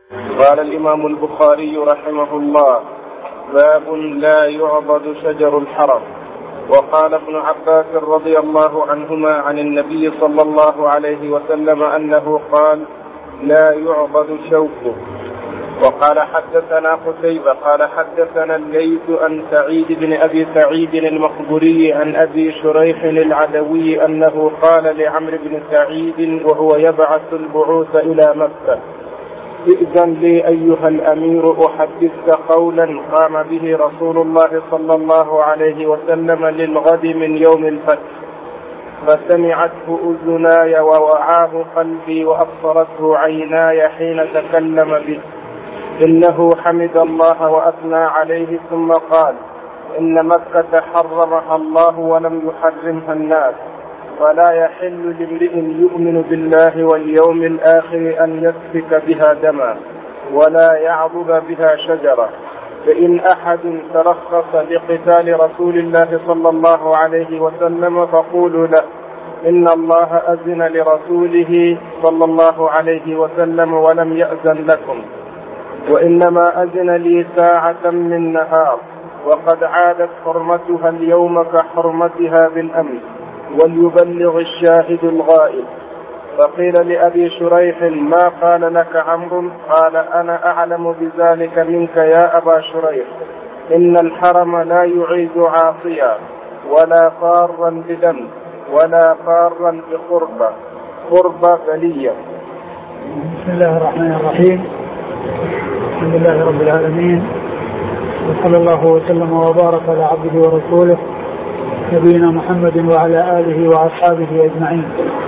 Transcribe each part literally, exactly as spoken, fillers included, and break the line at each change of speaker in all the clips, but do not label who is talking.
قال الإمام البخاري رحمه الله: باب لا يعبد شجر الحرم. وقال ابن عباس رضي الله عنهما عن النبي صلى الله عليه وسلم أنه قال: لا يعبد شوكه. وقال حدثنا قتيبة قال حدثنا الليث عن سعيد بن أبي سعيد المقبري عن أبي شريح العدوي أنه قال لعمرو بن سعيد وهو يبعث البعوث إلى مكة: ائذن لي أيها الأمير أحدثك قولا قام به رسول الله صلى الله عليه وسلم للغد من يوم الفتح، فسمعته أذناي ووعاه قلبي وأبصرته عيناي حين تكلم به. إنه حمد الله وأثنى عليه ثم قال: إن مكة حرمها الله ولم يحرمها الناس، ولا يحل لامرئ يؤمن بالله واليوم الآخر أن يسفك بها دما ولا يعضد بها شجرة. فإن أحد ترخص لقتال رسول الله صلى الله عليه وسلم فقولوا له: إن الله أذن لرسوله صلى الله عليه وسلم ولم يأذن لكم، وإنما أذن لي ساعة من نهار، وقد عادت حرمتها اليوم كحرمتها بالأمس، وليبلغ الشاهد الغائب. فقيل لأبي شريح: ما قال لك عمرو؟ قال: أنا أعلم بذلك منك يا أبا شريح. إن الحرم لا يعيد عاصيا ولا فارا بدم ولا فارا بقربة قربة بلية.
بسم الله الرحمن الرحيم. الحمد لله رب العالمين، وصلى الله وسلم وبارك على عبده ورسوله نبينا محمد وعلى آله وأصحابه أجمعين.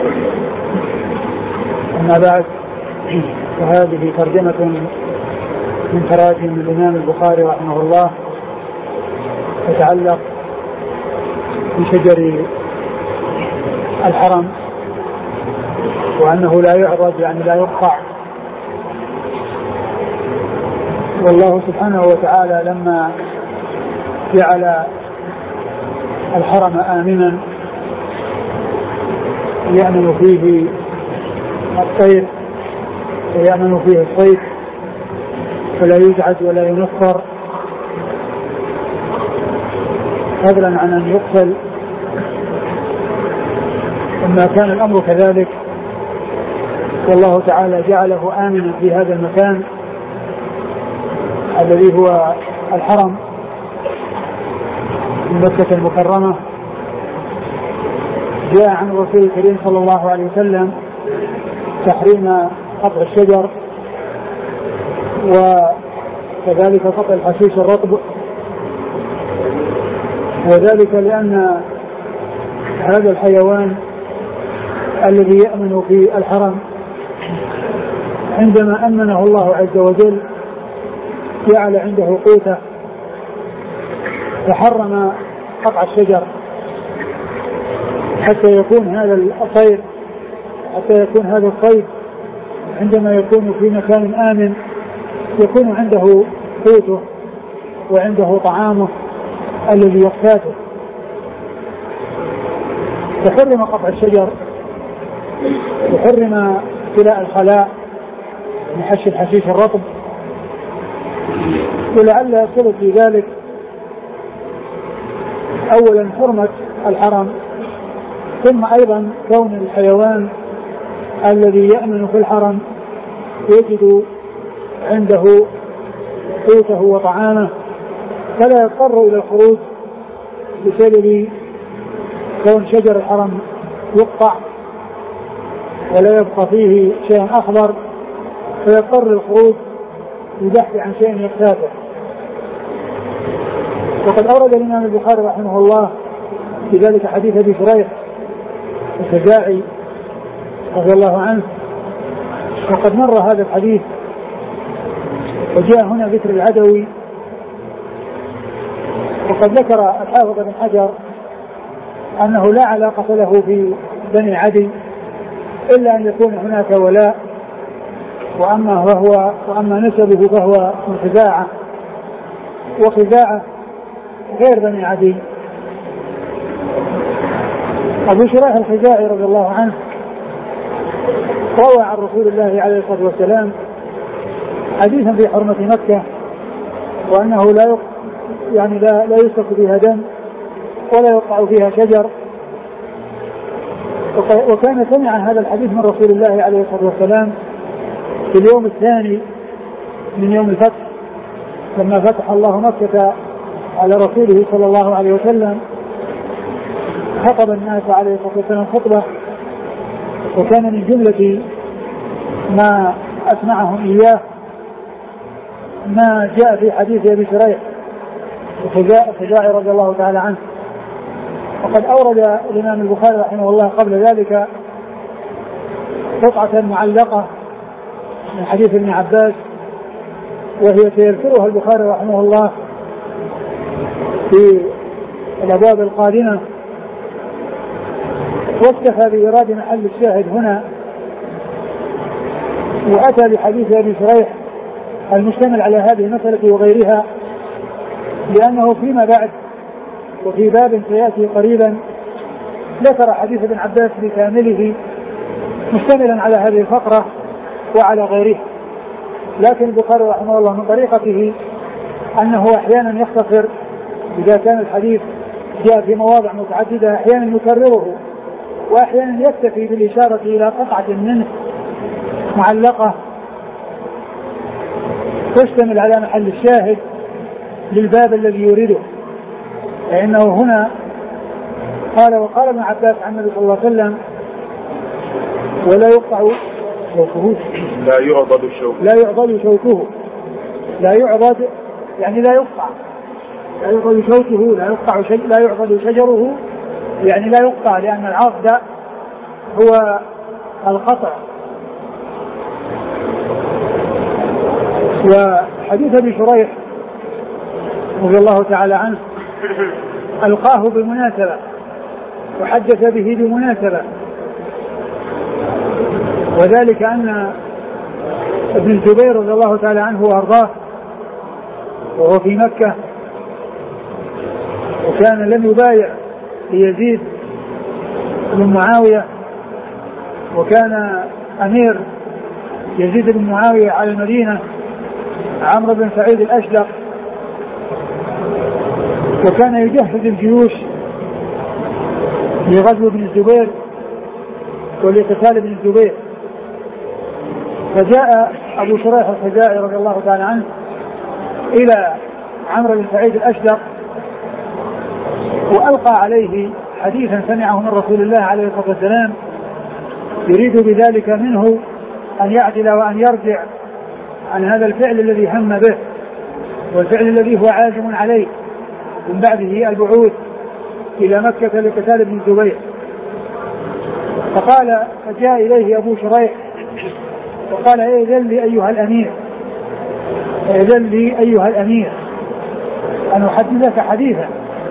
أما بعد، فهذه ترجمة من تراجم الإمام البخاري رحمه الله تتعلق بشجر الحرم، وأنه لا يعرض يعني لا يقطع. والله سبحانه وتعالى لما جعل الحرم آمنا يأمن فيه الطير ويأمن فيه الصيد، فلا يزعج ولا ينفر، فضلا عن أن يقتل. لما كان الأمر كذلك والله تعالى جعله آمنا في هذا المكان الذي هو الحرم من مكة المكرمة، جاء عن الرسول الكريم صلى الله عليه وسلم تحريم قطع الشجر، وكذلك قطع الحشيش الرطب، وذلك لأن هذا الحيوان الذي يأمن في الحرم عندما أمنه الله عز وجل جعل عنده قوته، فحرم قطع الشجر حتى يكون هذا الطير حتى يكون هذا الصيد عندما يكون في مكان آمن يكون عنده قوته وعنده طعامه الذي يقتاته. فحرم قطع الشجر وحرم ابتلاء الخلاء من حش الحشيش الرطب، ولعل يصل في ذلك أولا حرمة الحرم، ثم أيضا كون الحيوان الذي يأمن في الحرم يجد عنده قوته وطعامه، فلا يضطر إلى الخروج بسبب كون شجر الحرم يقطع ولا يبقى فيه شيء أخضر، فيضطر الخروج للبحث عن شيء يقتاته. وقد أورد الإمام البخاري رحمه الله في ذلك حديث أبي شريح الخزاعي رضي الله عنه، وقد مر هذا الحديث، وجاء هنا ذكر العدوي. وقد ذكر الحافظ بن حجر أنه لا علاقة له في بني عدي إلا أن يكون هناك ولاء، وأما هو وأما نسبه فهو من خزاعة، وخزاعة غير بني عدي. أبو شريح الخزاعي رضي الله عنه روى عن رسول الله عليه الصلاة والسلام حديثا في حرمة مكة وأنه لا يعني لا, لا يسفك فيها دم ولا يقطع فيها شجر. وكان سمع هذا الحديث من رسول الله عليه الصلاة والسلام في اليوم الثاني من يوم الفتح لما فتح الله مكة على رسوله صلى الله عليه وسلم، خطب الناس عليه الصلاة والسلام خطبة، وكان من جملة ما أسمعهم إياه ما جاء في حديث أبي شريح الخزاعي رضي الله تعالى عنه. وقد أورد الإمام البخاري رحمه الله قبل ذلك قطعة معلقة من حديث ابن عباس، وهي سيذكرها البخاري رحمه الله في الأبواب القادمة، واكتفى بإيراد محل الشاهد هنا، وأتى بحديث أبي شريح المشتمل على هذه المسألة وغيرها، لأنه فيما بعد وفي باب سيأتي قريبا ذكر حديث ابن عباس بكامله مشتملا على هذه الفقرة وعلى غيرها. لكن البخاري رحمه الله من طريقته أنه أحيانا يختصر إذا كان الحديث جاء في مواضع متعددة، أحيانا يكرره وأحيانا يكتفي بالإشارة إلى قطعة منه معلقة تشتمل على محل الشاهد للباب الذي يريده. لأنه هنا قال وقال ابن عباس عن النبي صلى الله عليه وسلم ولا يقطع شوكه
لا يعضد شوكه
لا يعضد شوكه لا يعضد يعني لا يقطع لا يعضد شوكه لا يقطع شيء لا يعضد شجره يعني لا يقطع، لأن العضد هو القطع. وحديث ابي شريح رضي الله تعالى عنه ألقاه بمناسبة وحدث به بمناسبة، وذلك أن ابن الزبير رضي الله تعالى عنه وأرضاه وهو في مكة، وكان لم يبايع ليزيد بن معاوية، وكان أمير يزيد بن معاوية على المدينة عمرو بن سعيد الأشدق، وكان يجهز الجيوش لغزو ابن الزبير ولقتال ابن الزبير. فجاء أبو شريح الخزاعي رضي الله تعالى عنه إلى عمرو بن سعيد الأشدق وألقى عليه حديثا سمعه من رسول الله عليه الصلاة والسلام يريد بذلك منه أن يعدل وأن يرجع عن هذا الفعل الذي هم به والفعل الذي هو عازم عليه من بعده البعوث إلى مكة لقتال ابن الزبير. فقال فجاء إليه أبو شريح وقال إذن لي أيها الأمير إذن لي أيها الأمير أن أحدثك حديثا.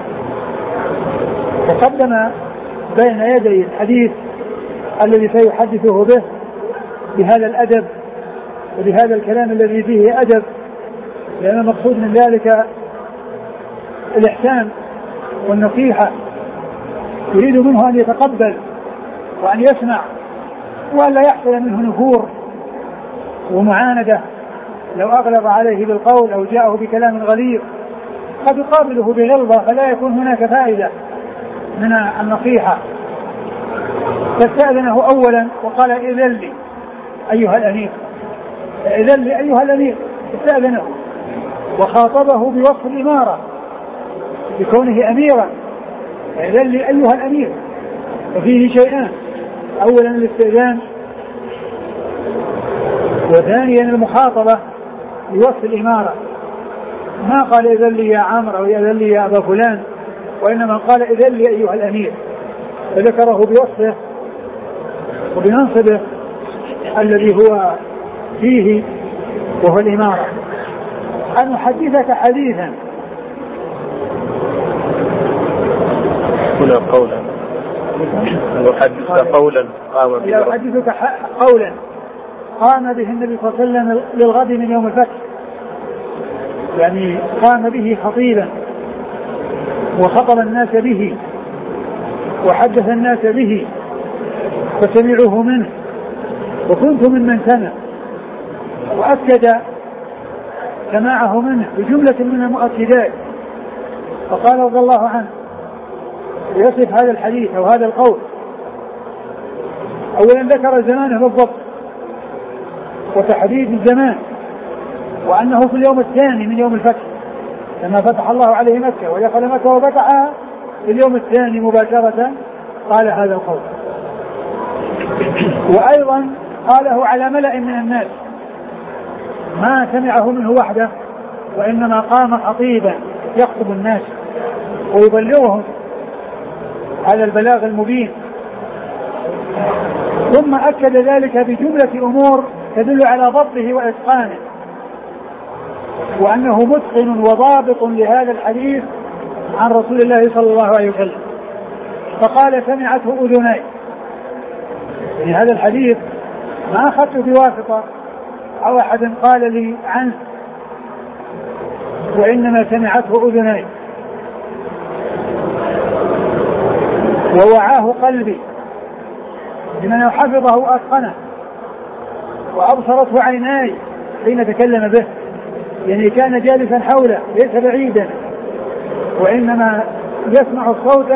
وقدم بين يدي الحديث الذي سيحدثه به بهذا الأدب وبهذا الكلام الذي فيه أدب، لأن المقصود من ذلك الإحسان والنصيحة، يريد منه أن يتقبل وأن يسمع وأن لا يحصل منه نفور ومعاندة. لو أغلب عليه بالقول أو جاءه بكلام غليظ قد يقابله بغلظة فلا يكون هناك فائدة من النصيحة. فاستأذنه أولا وقال إذن لي أيها الأمير إذن لي أيها الأمير استأذنه وخاطبه بوصف الإمارة بكونه أميرا. إذن لي أيها الأمير وفيه شيئان: أولا الاستئذان، وثانيا المخاطبة بوصف الإمارة. ما قال إذن لي يا عمرو أو إذن لي يا أبا فلان، وإنما قال إذن لي أيها الأمير، فذكره بوصفه وبمنصبه الذي هو فيه وهو الإمارة. أن أحدثك حديثا
هنا قولا أن أحدثك قولا قام به
أحدثك قولا قام به النبي صلى الله عليه وسلم للغد من يوم الفتح، يعني قام به خطيبا وخطب الناس به وحدث الناس به فسمعوه منه، وكنت ممن سمع. وأكد سماعه منه بجملة من المؤكدات. فقال رضي الله عنه يصف هذا الحديث أو هذا القول، أولا ذكر زمانه بالضبط وتحديد الزمان، وأنه في اليوم الثاني من يوم الفتح لما فتح الله عليه مكة ودخل مكة وفتحها في اليوم الثاني مباشرة قال هذا القول. وأيضا قاله على ملأ من الناس ما سمعه منه وحده، وإنما قام خطيبا يخطب الناس ويبلغهم هذا البلاغ المبين. ثم أكد ذلك بجملة أمور تدل على ضبطه وإتقانه، وأنه متقن وضابط لهذا الحديث عن رسول الله صلى الله عليه وسلم. فقال سمعته أذناي، يعني هذا الحديث ما أخذته بواسطة أو أحد قال لي عنه، وإنما سمعته أذناي ووعاه قلبي بمن حفظه وأتقنه، وأبصرته عيناي حين تكلم به، يعني كان جالسا حوله ليس بعيدا، وإنما يسمع الصوت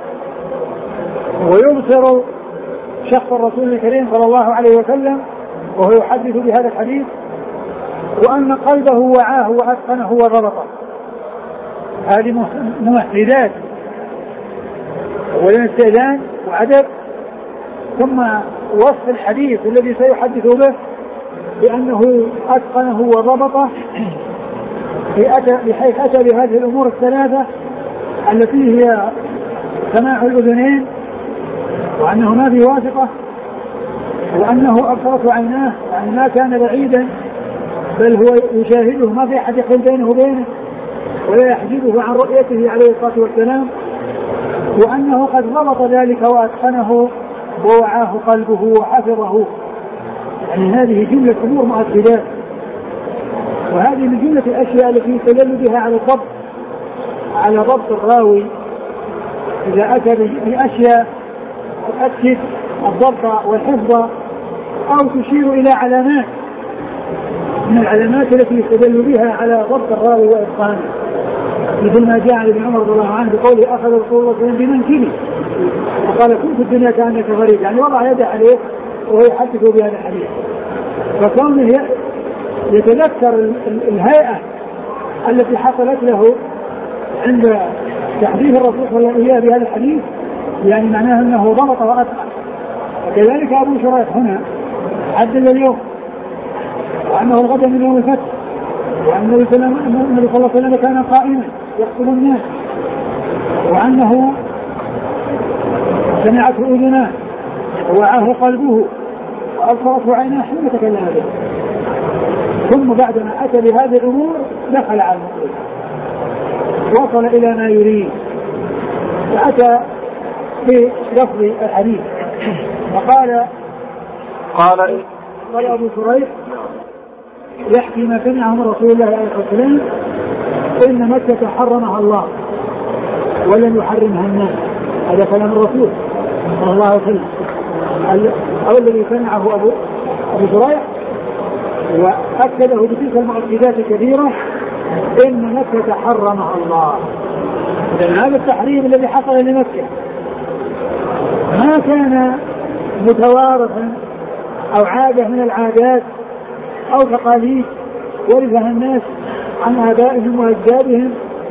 ويبصر شخص الرسول الكريم صلى الله عليه وسلم وهو يحدث بهذا الحديث، وأن قلبه وعاه وأتقنه وضبطه. هذه ممهدات، أولا استئذان وعدد، ثم وصف الحديث الذي سيحدث به بأنه أتقنه وضبطه بحيث أتى بهذه الأمور الثلاثة التي هي سماع الأذنين، وأنه ما في واسطة، وأنه أبصرت عيناه، يعني ما كان بعيدا بل هو يشاهده، ما في أحد يحول بينه وبينه ولا يحجبه عن رؤيته عليه الصلاة والسلام، وأنه قد ضبط ذلك وأتقنه ووعاه قلبه وحفظه. يعني هذه جملة أمور مؤكدات، وهذه من جملة الأشياء التي يستدل بها على الضبط على ضبط الراوي إذا أتى بأشياء تؤكد الضبط والحفظ أو تشير إلى علامات من العلامات التي يستدل بها على ضبط الراوي وإتقانه، مثل ما جاء عن ابن عمر رضي الله عنه بقوله أخذ رسول الله صلى الله عليه وسلم بمنكبه وقال كنت في الدنيا كأنك غريب، يعني وضع يده عليه وهو يحدث بهذا الحديث. فكونه يتذكر الهيئة التي حصلت له عند تحديث الرسول صلى الله عليه وسلم بهذا الحديث، يعني معناه أنه ضبط وأتقن. وكذلك أبو شريح هنا حدد اليوم وأنه الغد من يوم الفتح، وأن النبي صلى الله عليه وسلم كان قائما يخطب الناس، وأنه سمعته أذناه ووعاه قلبه وأبصرته عيناه حين تكلم به. ثم بعدما أتى بهذه الأمور دخل على المطلوب، وصل إلى ما يريد، فأتى بلفظ الحديث فقال قال قال أبو شريح يحكي ما سمعه من رسول الله عليه الصلاة والسلام إن مكة حرمها الله ولن يحرمها الناس. هذا كلام الرسول صلى الله عليه وسلم، أو الذي سمعه أبو أبو شريح وأكده بتلك المؤكدات الكثيرة إن مكة حرمها الله. لأن هذا التحريم الذي حصل لمكة ما كان متوارثا أو عادة من العادات أو تقاليد ورثها الناس عن آبائهم وأجدادهم،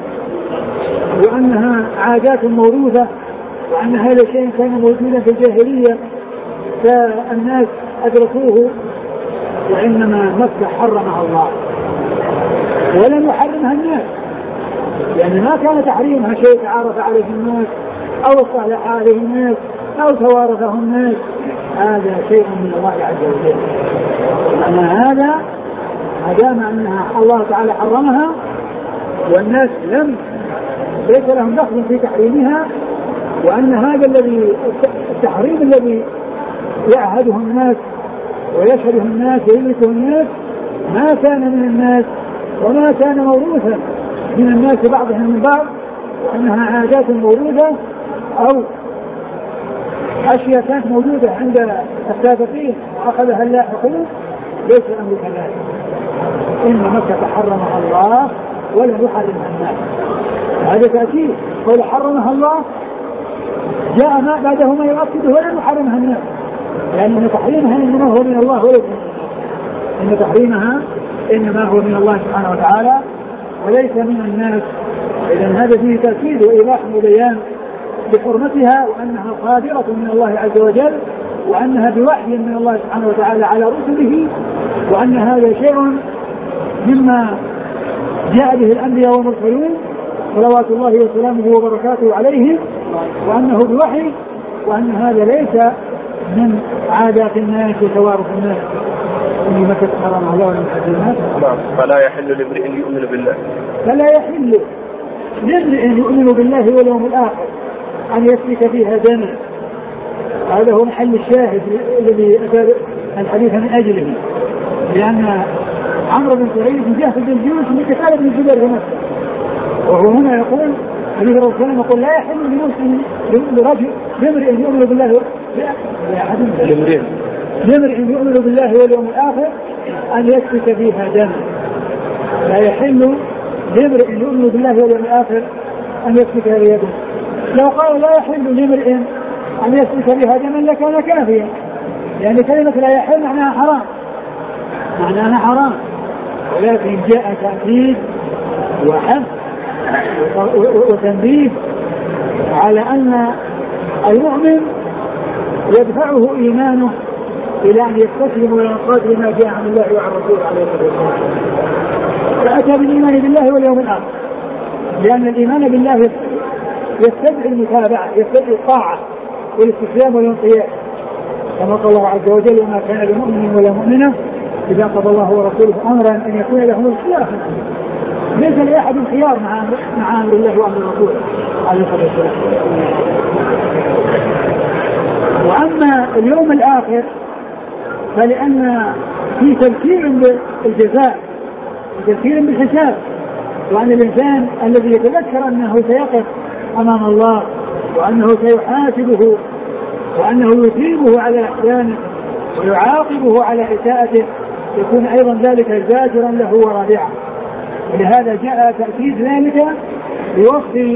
وأنها عادات موروثة، وأن هذا الشيء كان موجودا في الجاهلية فالناس أدركوه، وإنما مكة حرمها الله ولم يحرمها الناس، يعني ما كان تحريمها شيء تعارف عليه الناس أو اصطلح عليه الناس أو توارثه الناس، هذا شيء من الله عز وجل. أما هذا ما دام أنها الله تعالى حرمها والناس لم ليس لهم دخل في تحريمها، وأن هذا الذي التحريم الذي يعهده الناس ويشهده الناس ويملكه الناس ما كان من الناس وما كان موروثا من الناس بعضهم من بعض، وأنها عادات موروثة أو أشياء كانت موجودة عند السابقين أخذها اللاحقون، ليس الأمر كذلك. إن مكة حرمها الله ولم يحرمها الناس. هذا تأكيد قول حرمها الله جاء ما بعده ما يؤكده ولم يحرمها الناس، لأن تحريمها إنما هو من الله وليس من الناس. إن تحريمها إنما هو من الله سبحانه وتعالى وليس من الناس. إذن هذا فيه تأكيد وإيضاح وبيان بحرمتها وأنها صادرة من الله عز وجل وأنها بوحي من الله سبحانه وتعالى على رسله، وأن هذا شيء مما جاء به الأنبياء والمرسلون صلوات الله وسلامه وبركاته عليهم، وأنه بوحي، وأن هذا ليس من عادات الناس وتوارث الناس. إن مكة حرمها الله ولم يحرمها الناس.
فلا يحل لامرئ يؤمن بالله
فلا يحل لامرئ يؤمن بالله واليوم الآخر أن يسفك فيها دما. هذا هو محل الشاهد الذي أتى الحديث من أجله، لأن عمرو بن سعيد جاهز الجيوش من قتال ابن الزبير في مكة، وهو هنا يقول النبي صلى الله عليه وسلم يقول لا يحل لمسلم لرجل لامرئ يؤمن بالله لامرئ يؤمن بالله واليوم الآخر أن يسفك فيها دما. لا يحل لامرئ يؤمن بالله واليوم الآخر أن يسفك فيها دما. لو قال لا يحل لامرئ أن يسفك بها دما لكان كافيا، لأن كلمة لا يحل معناها حرام، معناها حرام، ولكن جاء تأكيد وحث وتنبيه على أن المؤمن يدفعه إيمانه إلى أن يستسلم وينقاد لما جاء عن الله وعن رسوله عليه الصلاة والسلام. فأتى بالإيمان بالله واليوم الآخر، لأن الإيمان بالله يستدعي المتابعة، يستدعي الطاعة والاستسلام والانقياد، كما قال الله عز وجل وما كان لمؤمن ولا مؤمنة إذا قضى الله ورسوله أمرا أن يكون لهم الخيار. ليس لأحد الخيار مع مع أمر الله وأمر الرسول عليه الصلاة والسلام. وأما اليوم الآخر فلأن في تذكير بالجزاء وتذكير بالحساب، وأن الإنسان الذي يتذكر أنه سيقف أمام الله وأنه سيحاسبه وأنه يثيبه على إحسانه ويعاقبه على إساءته يكون أيضا ذلك زاجرا له ورادعا. ولهذا جاء تأكيد ذلك بوصف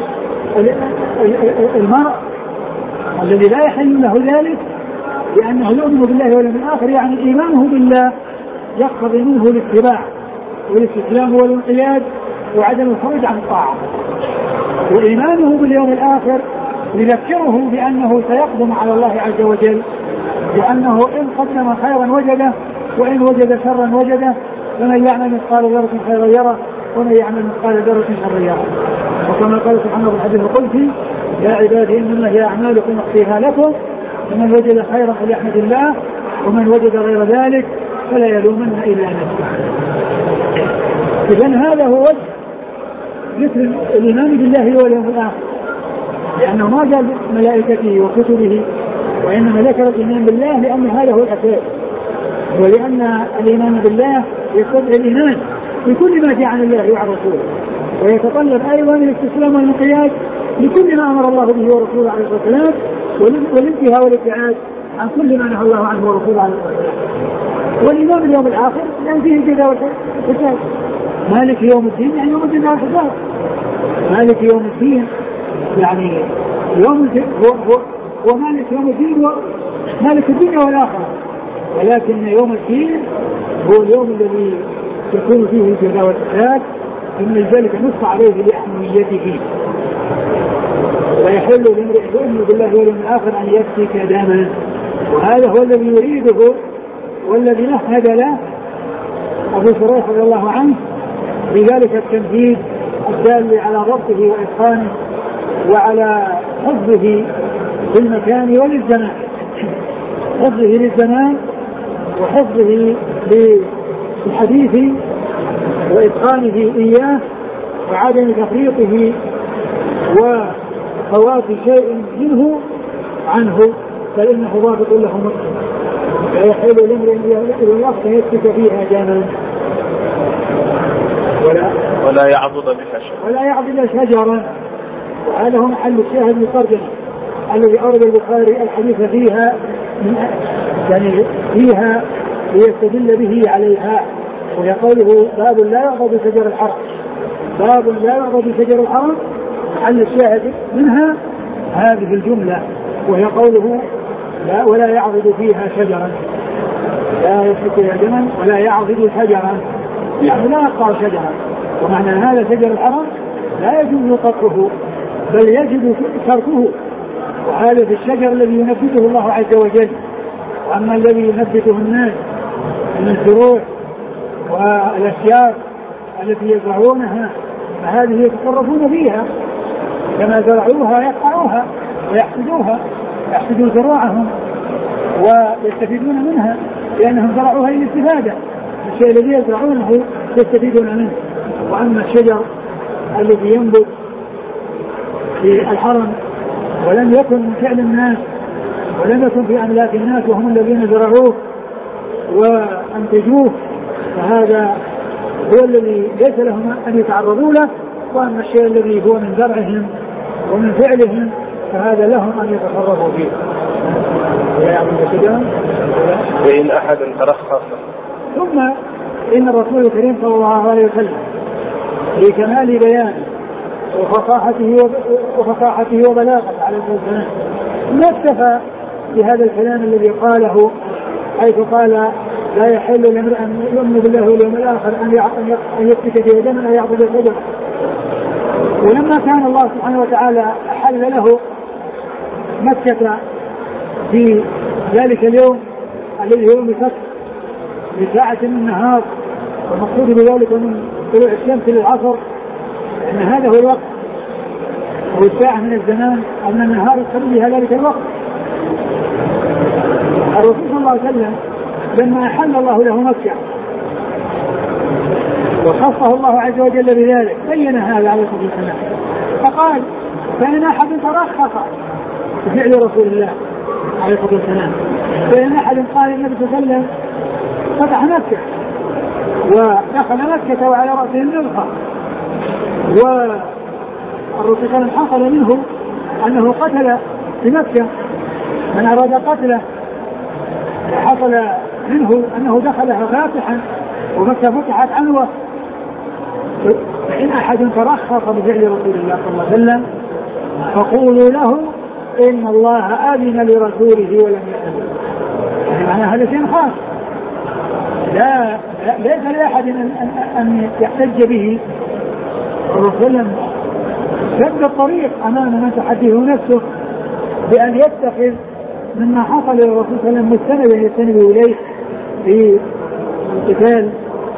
المرء الذي لا يحل له ذلك لأنه يؤمن بالله واليوم الآخر، يعني إيمانه بالله يقتضي منه الاتباع والاستسلام والانقياد وعدم الخروج عن الطاعة، وإيمانه باليوم الآخر يذكره بأنه سيقدم على الله عز وجل، لأنه إن قدم خيرا وجده وإن وجد شرا وجده، فمن يعمل مثقال ذرة خيرا يره ومن يعمل مثقال ذرة شرا يره. وكما قال سبحانه في الحديث القدسي يا عبادي إنما هي أعمالكم أخفيها لكم فمن وجد خيرا فليحمد الله ومن وجد غير ذلك فلا يلومن إلا نفسه. إذن هذا هو وجه مثل الإيمان بالله واليوم الآخر، لأنه ما قال ملائكته وكتبه، وإنما ذكر الإيمان بالله لأن هذا هو الأساس، ولأن الإيمان بالله يستدعي الإيمان بكل ما جاء عن الله وعن رسوله، ويتطلب أيضا الاستسلام والانقياد لكل ما أمر الله به ورسوله عليه الصلاة والسلام، والانتهاء والابتعاد عن كل ما نهى الله عنه ورسوله عليه الصلاة والسلام. والإيمان باليوم الآخر لأن فيه الجزاء والحساب. مالك يوم الدين يعني يوم الدين والحساب. مالك يوم الدين يعني يوم الدين هو, هو, هو مالك يوم الدين مالك الدنيا والآخرة، ولكن يوم الدين هو اليوم الذي يكون فيه الجزاء والحساب، ومن ذلك نص عليه لأهميته. ويحل لامرئ يؤمن بالله واليوم الآخر أن يسفك دما، وهذا هو الذي يريده والذي مهد له أبو شريح رضي الله عنه بذلك التمهيد الدال على ضبطه وإتقانه وعلى حفظه في المكان وللزمان، حفظه للزمان وحفظه للحديث وإتقانه إياه وعدم تفريطه وفوات شيء منه عنه، فإنه ضابط له مسلم. لا يحل لامرئ الوقت يسفك فيها دما ولا
ولا يعضد بها شجرا
ولا يعضد شجرا. وهذا هو محل الشاهد للترجمة الذي أورد البخاري الحديث فيها من يعني فيها ليستدل به عليها، وهي قوله باب لا يعبد شجر الحرم. باب لا يعبد شجر الحرم محل الشاهد منها هذه الجملة، وهي قوله لا ولا يعبد فيها شجرا، لا يسلك يدما ولا يعبد شجرا، يعني لا يقطع شجرا. ومعنى هذا شجر الحرم لا يجوز قطعه بل يجب تركه، وهذا في الشجر الذي ينبته الله عز وجل. وأما الذي ينبته الناس من الزروع والأشجار التي يزرعونها فهذه يتصرفون فيها، كما زرعوها يقطعوها ويحسدوها، يحسدوا زراعهم ويستفيدون منها لأنهم زرعوها للاستفادة، الشيء الذي يزرعونه يستفيدون منه. وأما الشجر الذي ينبت في الحرم ولم يكن من فعل الناس ولم يكن في أملاك الناس وهم الذين زرعوه وأنتجوه، فهذا هو الذي ليس لهم أن يتعرضوا له. وأما الشيء الذي هو من زرعهم ومن فعلهم فهذا لهم أن يتصرفوا فيه.
وإن أحد ترخص.
ثم إن الرسول الكريم صلى الله عليه وسلم لكمال بيانه وفصاحته وفصاحته وبلاغته عليه الصلاة والسلام ما اكتفى بهذا الكلام الذي قاله، حيث قال لا يحل لامرئ أن يؤمن بالله واليوم الآخر أن يسفك في دما أو يعبد الشجر. ولما كان الله سبحانه وتعالى أحل له مكة في ذلك اليوم الذي هو الفتح لساعة من النهار، والمقصود بذلك من طلوع الشمس للعصر، أن هذا هو الوقت هو الساعة من الزمان أو من النهار يقتضي بها ذلك الوقت. الرسول صلى الله عليه وسلم لما أحل الله له مكة وخصه الله عز وجل بذلك بين هذا عليه الصلاة والسلام، فقال فإن أحد ترخص بفعل رسول الله عليه الصلاة والسلام، فإن أحد قال النبي صلى الله عليه وسلم فتح مكة ودخل مكة وعلى رأسه النبخة، والرسول كان حصل منه أنه قتل في مكة من أراد قتله، حصل منه أنه دخلها فاتحا ومكة فتحت عنوة. فإن أحد ترخص بفعل رسول الله صلى الله عليه وسلم فقولوا له إن الله آذن لرسوله ولم يأذن. يعني معنى هذا شيء خاص لا ليس لأحد أن, أن يحتج به. الرسول سد الطريق أمام من تحدثه نفسه بأن يتخذ مما حصل للرسول صلى الله عليه وسلم مستندا يستند إليه في القتال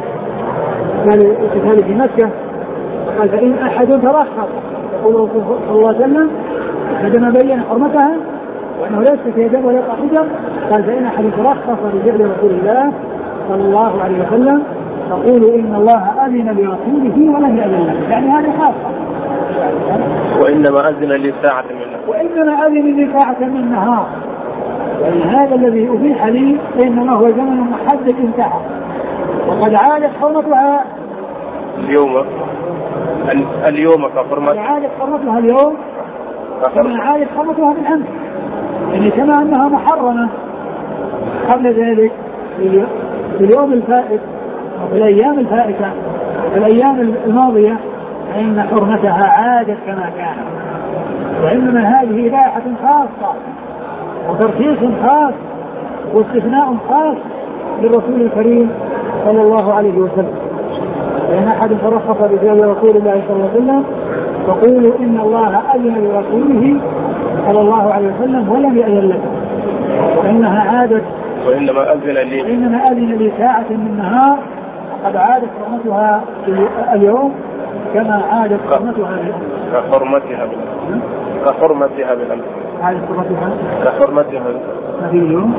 القتال في مكة. قال فإن أحد ترخص يقول الرسول صلى الله عليه وسلم عندما بين حرمتها وأنه ليس في يده ولا حجر، قال فإن أحد ترخص بفعل رسول الله صلى الله عليه وسلم فقولوا إن الله أذن لرسوله ولم يأذن له. يعني هذه خاصة.
وإنما أذن لساعة من النهار
وإنما أذن لساعة من النهار، يعني هذا الذي أبيح لي إنما هو زمن محدد انتهى وقد عادت حرمتها
اليوم اليوم كحرمتها
عادت حرمتها اليوم كما عادت حرمتها بالأمس، يعني كما أنها محرمة قبل ذلك في اليوم الفائت وفي الأيام الفائتة وفي الأيام الماضية فإن حرمتها عادت كما كانت. وإنما هذه إباحة خاصة وترخيص خاص واستثناء خاص للرسول الكريم صلى الله عليه وسلم. فإن أحد ترخص بفعل رسول الله صلى الله عليه وسلم فقولوا إن الله أذن لرسوله صلى الله عليه وسلم ولم يأذن له، فإنها عادت
وإنما أذن لي
وإنما أذن لي ساعة من النهار وقد عادت حرمتها اليوم كما عادت حرمتها بالأمس
كحرمتها بالأمس كحرمتها بالأمس
عادت حرمتها
كحرمتها
في اليوم.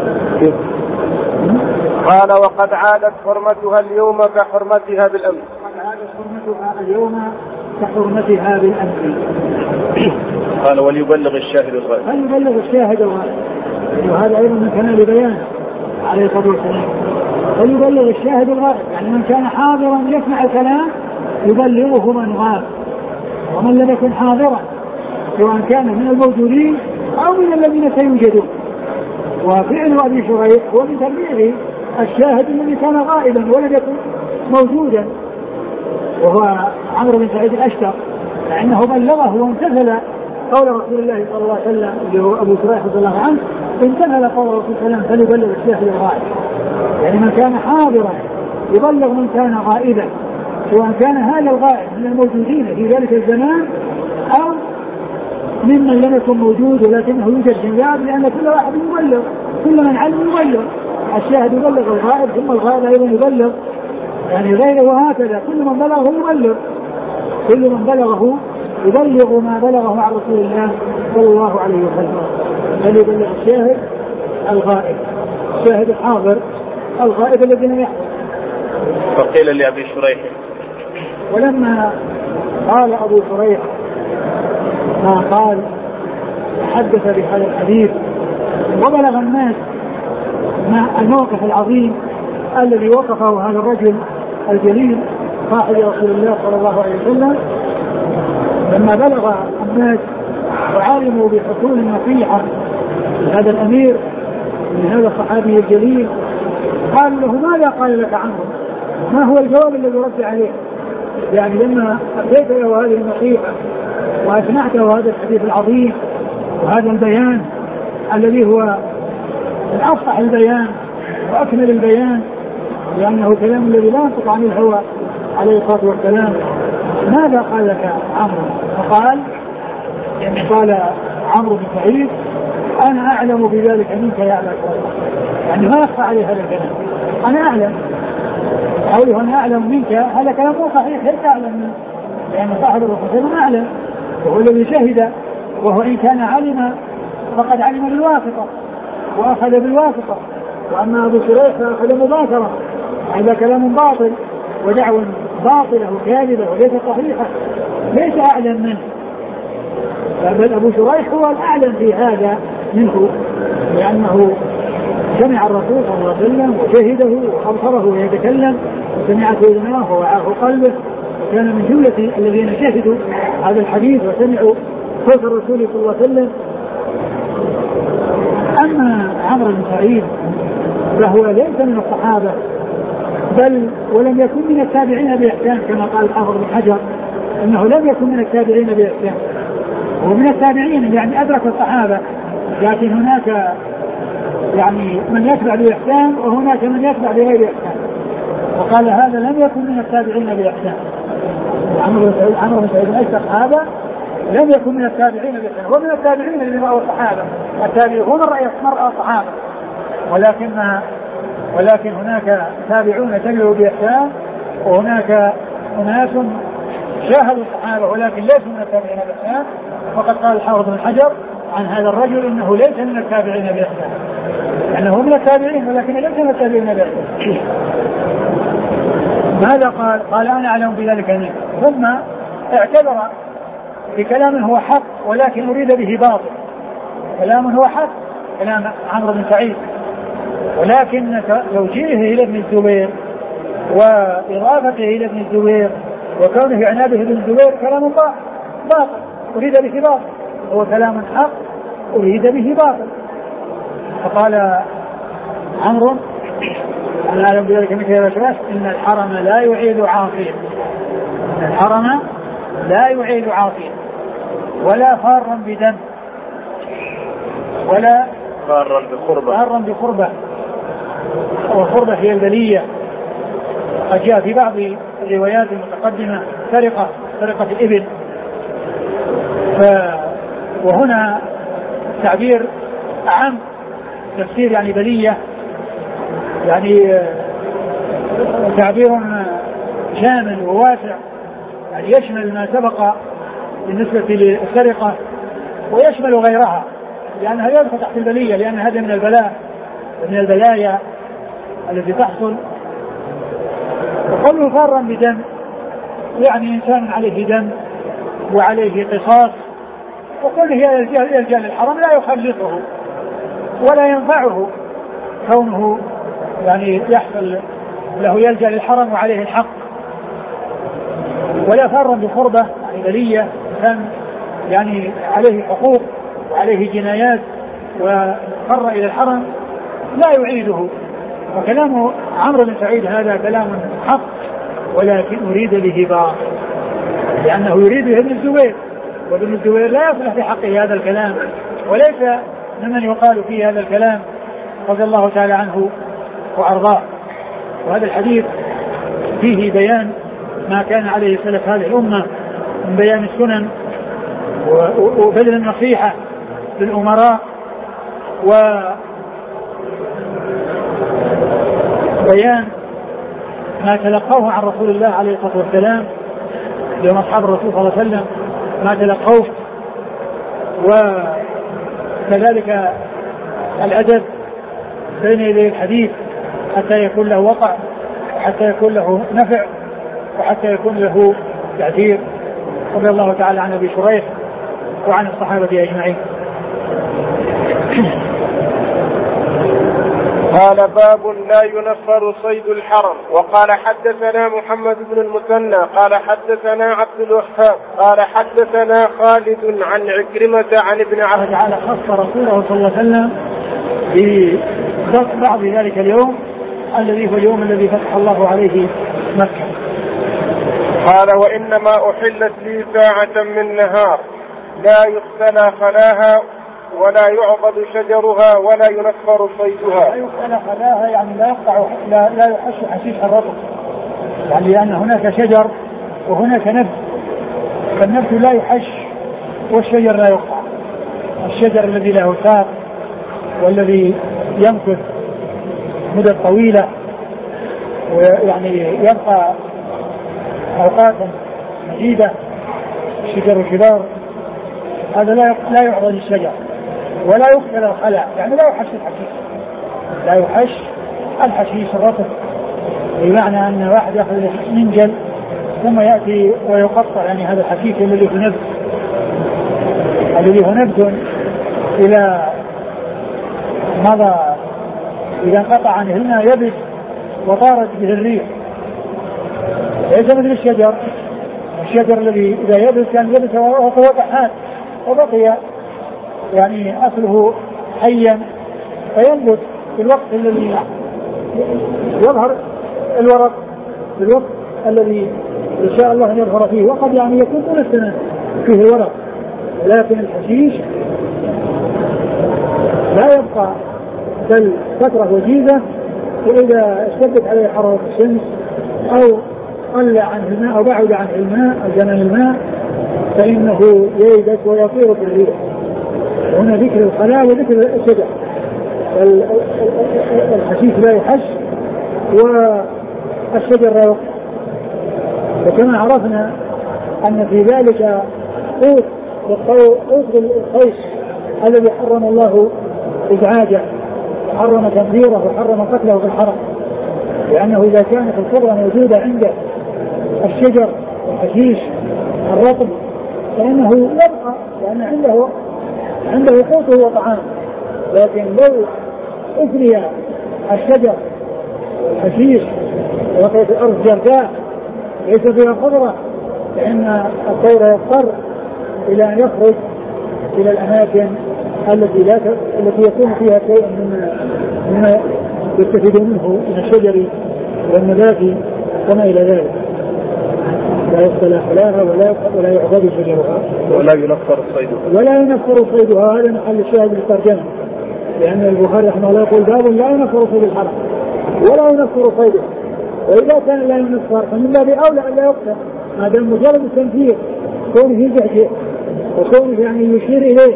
قال وقد عادت حرمتها اليوم كحرمتها بالأمس.
قد عادت حرمتها اليوم كحرمتها بالأمس.
قال وليبلغ الشاهد الغائب.
وليبلغ الشاهد الغائب، وهذا أيضا من كمال بيان عليه الصلاة والسلام. وليبلغ الشاهد الغائب، يعني من كان حاضرا يسمع الكلام يبلغه من غاب، ومن لم يكن حاضرا سواء كان من الموجودين أو من الذين سيوجدون. وفعل أبي شريح هو من تبليغ الشاهد الذي كان غائبا ولم يكن موجودا، وهو عمرو بن سعيد الأشتر، لأنه بلغه وامتثل قول رسول الله صلى الله عليه وسلم اللي هو أبو شريح رضي الله عنه، امتثل قول رسول الله صلى الله عليه وسلم فليبلغ الشاهد الغائب. يعني من كان حاضرا يبلغ من كان غائبا، سواء كان هذا الغائب من الموجودين في ذلك الزمان أو ممن لم يكن موجود ولكنه يوجد في الغائب، لأن كل واحد يبلغ، كل من علم يبلغ، الشاهد يبلغ الغائب ثم الغائب أيضا يبلغ، يعني غيره هكذا، كل من بلغه يبلغ، كل من بلغه يبلغ ما بلغه عن رسول الله صلى الله عليه وسلم. فليبلغ الشاهد الغائب، الشاهد الحاضر الغائب الذي لم يحضر.
فقيل لأبي شريح،
ولما قال أبو شريح ما قال حدث بهذا الحديث وبلغ الناس ما الموقف العظيم الذي وقفه هذا الرجل الجليل صاحب رسول الله صلى الله عليه وسلم، لما بلغ الناس وعلموا بحصول النصيحة هذا الأمير من هذا الصحابي الجليل، قال له ماذا قال لك عنه؟ ما هو الجواب الذي رد عليه؟ يعني لما أتيت له هذه النصيحة وأسمعته هذا الحديث العظيم وهذا البيان الذي هو من أفصح البيان وأكمل البيان، لأنه كلام الذي لا ينطق عن الهوى عليه الصلاة والسلام، ماذا قال لك عمرو؟ فقال يعني قال عمرو بن سعيد أنا أعلم بذلك منك يا أبا شريح، يعني ما يخفى عليه هذا الكلام، أنا أعلم، قوله أنا أعلم منك هذا كلام مو صحيح، ليس أعلم منك، لأن صاحب الرسول أعلم وهو الذي شهد، وهو إن كان علم فقد علم بالواسطة وأخذ بالواسطة، وأما أبو شريح فأخذ مباشرة، هذا كلام باطل ودعوة باطلة وكاذبة وليس صحيحة، ليس أعلم منه، بل أبو شريح هو الأعلم في هذا منه، لأنه سمع الرسول صلى الله عليه وسلم وشهده وأبصره ويتكلم وسمعت أذناه ووعاه قلبه، وكان من جملة الذين شهدوا هذا الحديث وسمعوا صوت الرسول صلى الله عليه وسلم. أما عمرو بن سعيد فهو ليس من الصحابة بل ولم يكن من التابعين بإحسان، كما قال الحافظ بن حجر إنه لم يكن من التابعين بإحسان، هو من التابعين يعني أدرك الصحابة، لكن هناك يعني من يتبع بإحسان وهناك من يتبع بغير إحسان، وقال هذا لم يكن من التابعين بإحسان. عمرو بن سعيد عمرو بن سعيد الأشتر صحابة لم يكن من التابعين بإحسان، هو من التابعين الذين رأوا الصحابة، التابعين هم رأوا الصحابة، ولكن ولكن هناك تابعون تبعوا بإحسان، وهناك أناس شاهدوا الصحابة ولكن ليسوا من التابعين بإحسان. فقد قال الحافظ بن حجر عن هذا الرجل إنه ليس من التابعين بإحسان، يعني هو من التابعين ولكن ليس من التابعين بإحسان. ماذا قال؟ قال أنا أعلم بذلك منك، ثم اعتبر بكلام هو حق ولكن أريد به باطل، كلام هو حق كلام عمرو بن سعيد، ولكن توجيهه إلى ابن الزبير وإضافته إلى ابن الزبير وكونه عنابه ابن الزبير كلام باطل أريد به باطل، هو كلام حق أريد به باطل. فقال عمرو أنا أعلم بذلك منك يا بشراش إن الحرم لا يعيد عاصيا، إن الحرم لا يعيد عاصيا ولا فارا بدم ولا
فارا بقربة
فارا بقربة، والقربة هي البلية، قد جاء في بعض الروايات المتقدمة سرقة سرقة الإبل، ف وهنا تعبير أعم تفسير يعني بلية، يعني تعبير شامل وواسع، يعني يشمل ما سبق بالنسبة للسرقة ويشمل غيرها، لأنها يدخل تحت البلية، لأن هذا من البلاء ومن البلايا التي تحصل. وقوله فارا بدم يعني إنسان عليه دم وعليه قصاص، وكله يلجأ للحرم لا يخلصه ولا ينفعه كونه يعني يحصل له يلجأ للحرم وعليه الحق، ولا فارا بقربة يعني بلية كان يعني عليه حقوق وعليه جنايات وفر إلى الحرم لا يعيده وكلام عمرو بن سعيد هذا كلام حق، ولكن أريد به باطل، لأنه يريد ابن الزبير، وابن الزبير لا يصلح في حقه هذا الكلام، وليس ممن يقال فيه هذا الكلام رضي الله تعالى عنه وأرضاه. وهذا الحديث فيه بيان ما كان عليه سلف هذه الأمة من بيان السنن وبذل النصيحة للأمراء وبيان ما تلقوه عن رسول الله عليه الصلاة والسلام لهم أصحاب الرسول صلى الله عليه وسلم ما تلقوه، وكذلك الأدب بين يدي الحديث حتى يكون له وقع وحتى يكون له نفع وحتى يكون له تأثير. رضي الله تعالى عن أبي شريح وعن الصحابة أجمعين.
قال باب لا ينفر صيد الحرم. وقال حدثنا محمد بن المثنى قال حدثنا عبد الوهاب قال حدثنا خالد عن عكرمة عن ابن عباس
تعالى خص رسوله صلى الله عليه وسلم ببعض ذلك اليوم الذي هو اليوم الذي فتح الله عليه مكة.
قال وإنما أحلت لي ساعة من نهار لا يختلى خلاها ولا يعبد شجرها ولا ينفر صيدها.
لا يختلى خلاها يعني لا يقطع لا, لا يحش حشيش الرطب، يعني لأن هناك شجر وهناك نبت، فالنبت لا يحش والشجر لا يقطع. الشجر الذي له ساق والذي يمكث مدة طويلة ويعني يبقى أوقاتا مديدة، شجر الشجار هذا لا لا يعضل الشجر ولا يقتل الخلاء، يعني لا يحش الحشيش لا يحش الحشيش الرطب، بمعنى أن واحد يأخذ منجل ثم يأتي ويقطع يعني هذا الحشيش الذي هو نبت الذي هو نبت إلى مضى إذا انقطع عنه الماء يبس وطارت به الريح، ليس مثل الشجر. الشجر الذي إذا يبس كان يبس وقوة حاد وبقي يعني أصله حيا فينبت في الوقت الذي يظهر الورق، في الوقت الذي إن شاء الله أن يظهر فيه، وقد يعني يكون طول السنة فيه الورق، ولكن الحشيش لا يبقى بل فترة وجيزة، وإذا اشتدت عليه حرارة الشمس أو قل عن الماء أو بعد عن الماء أو زمن الماء فإنه ييبس ويطير في الريح. هنا ذكر الخلاء وذكر الشجر. الحشيش لا يحش والشجر لا يقطع. وكما عرفنا أن في ذلك قوت قوت القيس الذي حرم الله إزعاجه وحرم تنفيره وحرم قتله في الحرم، لأنه إذا كانت القدرة موجودة عنده الشجر والحشيش الرطب فإنه يبقى، لأن عنده عنده قوته وطعام. لكن لو أثري الشجر والحشيش وقيت الأرض جرداء ليس فيها خضرة فإن الطير يضطر إلى أن يخرج إلى الأماكن التي لا ت... التي يكون فيها شيء مما مما يستفيد منه من الشجر والنبات وما إلى ذلك. لا يختلى خلاها ولا ولا يعبد شجرها
ولا ينفر صيدها
ولا ينفر صيدها. هذا محل الشاهد للترجمة، لأن البخاري رحمه الله يقول باب لا ينفر صيد الحرم ولا ينفر صيدها، وإذا كان لا ينفر فمن باب أولى أن لا يقتل، ما دام مجرد التنفير كونه يزعجه وكونه يعني يشير إليه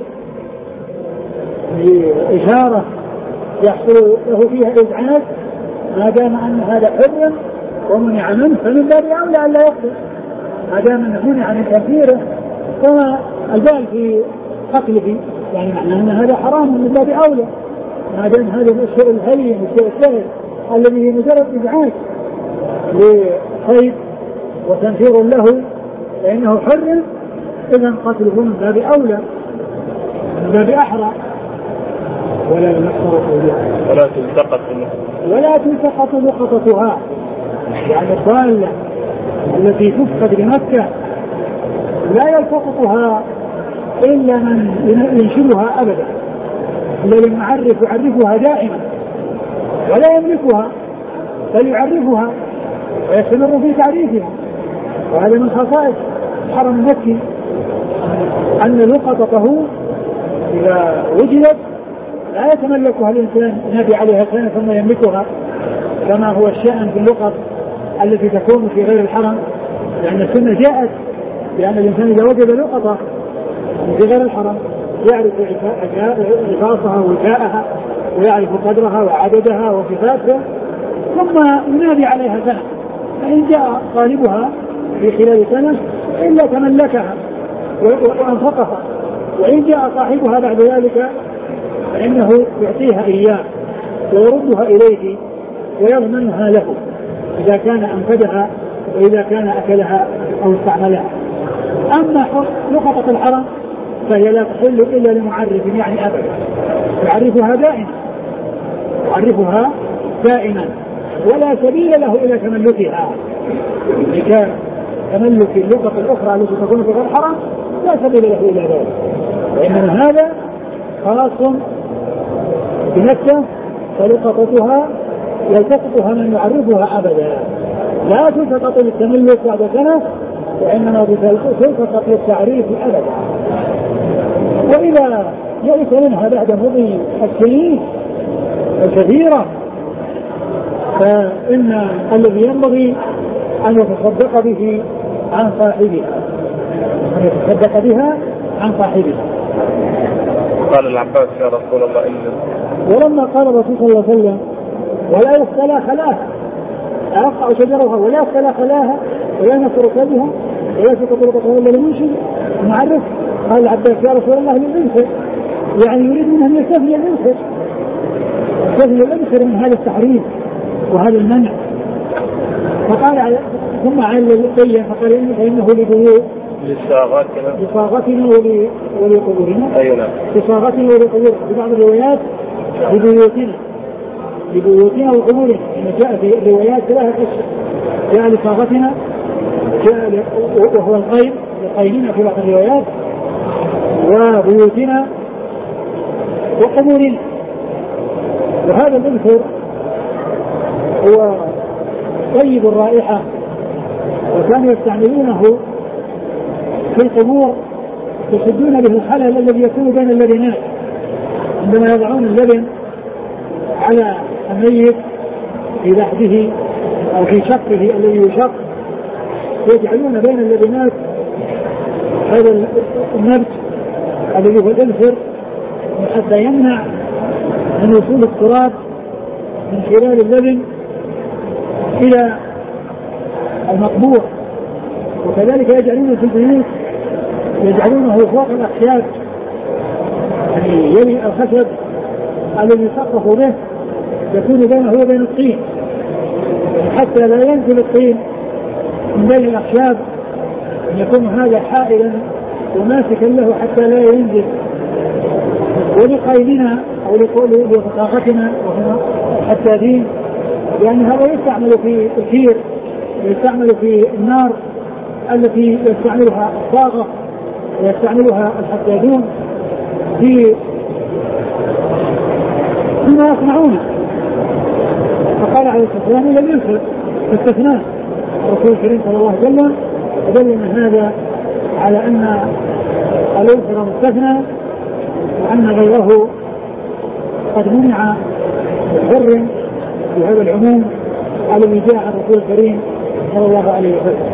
بإشارة يحصل له فيها إزعاج، ما دام أن هذا حر ومنع منه فمن باب أولى أن لا يقتل، ما دام أنه منع من تنفيره فما البال في قتله، يعني معناه أن هذا حرام من باب أولى، ما دام هذا الشيء الهين الشيء السهل الذي مجرد إزعاج لصيد وتنفير له فإنه حر، إذن قتله من باب أولى من باب أحرى. ولا ينفر
ولا تلتقط
ولا تلتقط لقطتها، يعني الضالة التي تفقد بمكة لا يلتقطها إلا من ينشرها أبدا، الذي يعرف يعرفها دائما، ولا يملكها بل يعرفها ويستمر في تعريفها. وهذا من خصائص الحرم المكي أن لقطته إذا وجدت لا يتملكها الإنسان ينادي عليها سنة ثم يملكها كما هو الشأن في اللقط التي تكون في غير الحرم، لأن السنة جاءت بأن الإنسان إذا وجد لقطة في غير الحرم يعرف عفاصها ووكاءها ويعرف قدرها وعددها وصفاتها ثم ينادي عليها سنة، فإن جاء طالبها في خلال سنة إلا تملكها وأنفقها، وإن جاء صاحبها بعد ذلك فإنه يعطيها إياه ويردها إليه ويضمنها له إذا كان أنفذها وإذا كان أكلها أو استعملها. أما لقطة الحرم فهي لا تحل إلا لمعرف يعني أبدا، يعرفها دائما يعرفها دائما ولا سبيل له إلى تملكها. إذا تملك اللقطة الأخرى التي تكون في الحرم لا سبيل له إلى ذلك، وإنما هذا خاص بنفسه فلقطتها يلتقطها من يعرفها أبدا، لا تلتقط للتملك بعد سنة وإنما تلتقط للتعريف أبدا. وإذا يئس منها بعد مضي السنين الكثيرة فإن الذي ينبغي أن يتصدق به عن صاحبها أن يتصدق بها عن صاحبها.
قال العباس يا رسول الله إن
ولما قال الرسول صلى الله عليه وسلم ولا يختلى خلاها أقطع شجرها ولا يختلى خلاها ولا نصر كلها ولا يسقط لقطها إلا لمنشد معرف، قال العباس يا رسول الله للإنسر، يعني يريد منها أن يستثني الإنسر يستثني الإنسر من هذا التحريم وهذا المنع. فقال ثم علل البين فقال إنه لبيوت
لصاغتنا
لصاغتنا ولقبورنا
أي نعم
لصاغتنا ولقبورنا في بعض الروايات لبيوتنا لبيوتنا وقبورنا، يعني جاء في الروايات ثلاثة أشياء، جاء لصاغتنا جاء وهو القيل لقيلنا في بعض الروايات وبيوتنا وقبورنا. وهذا الإنسر هو طيب الرائحة وكانوا يستعملونه في القبور يسدون به الخلل الذي يكون بين اللبنات عندما يضعون اللبن على الميت في لحده أو في شقه الذي يشق يجعلون بين اللبنات هذا النبت الذي هو الإنسر حتى يمنع من وصول التراب من خلال اللبن إلى المقبور. وكذلك يجعلون في البيوت يجعلونه فوق الأخشاب، يعني يلي الخشب الذي يسقف به يكون بينه وبين الطين حتى لا ينزل الطين من بين الأخشاب، يكون هذا حائلا وماسكا له حتى لا ينزل. ولقيلنا أو لفقاقتنا وهنا حتى دين، لأن هذا يستعمل في الكير ويستعمل في النار التي يستعملها الصاغة ويستعملها الحدادون في فيما يصنعونه. فقال عليه الصلاة والسلام لم ينفر استثناء الرسول الكريم صلى الله عليه وسلم، ودل من هذا على أن الأنفر مستثنى وأن غيره قد منع حر بهذا العموم الذي جاء عن الرسول الكريم صلى الله عليه وسلم.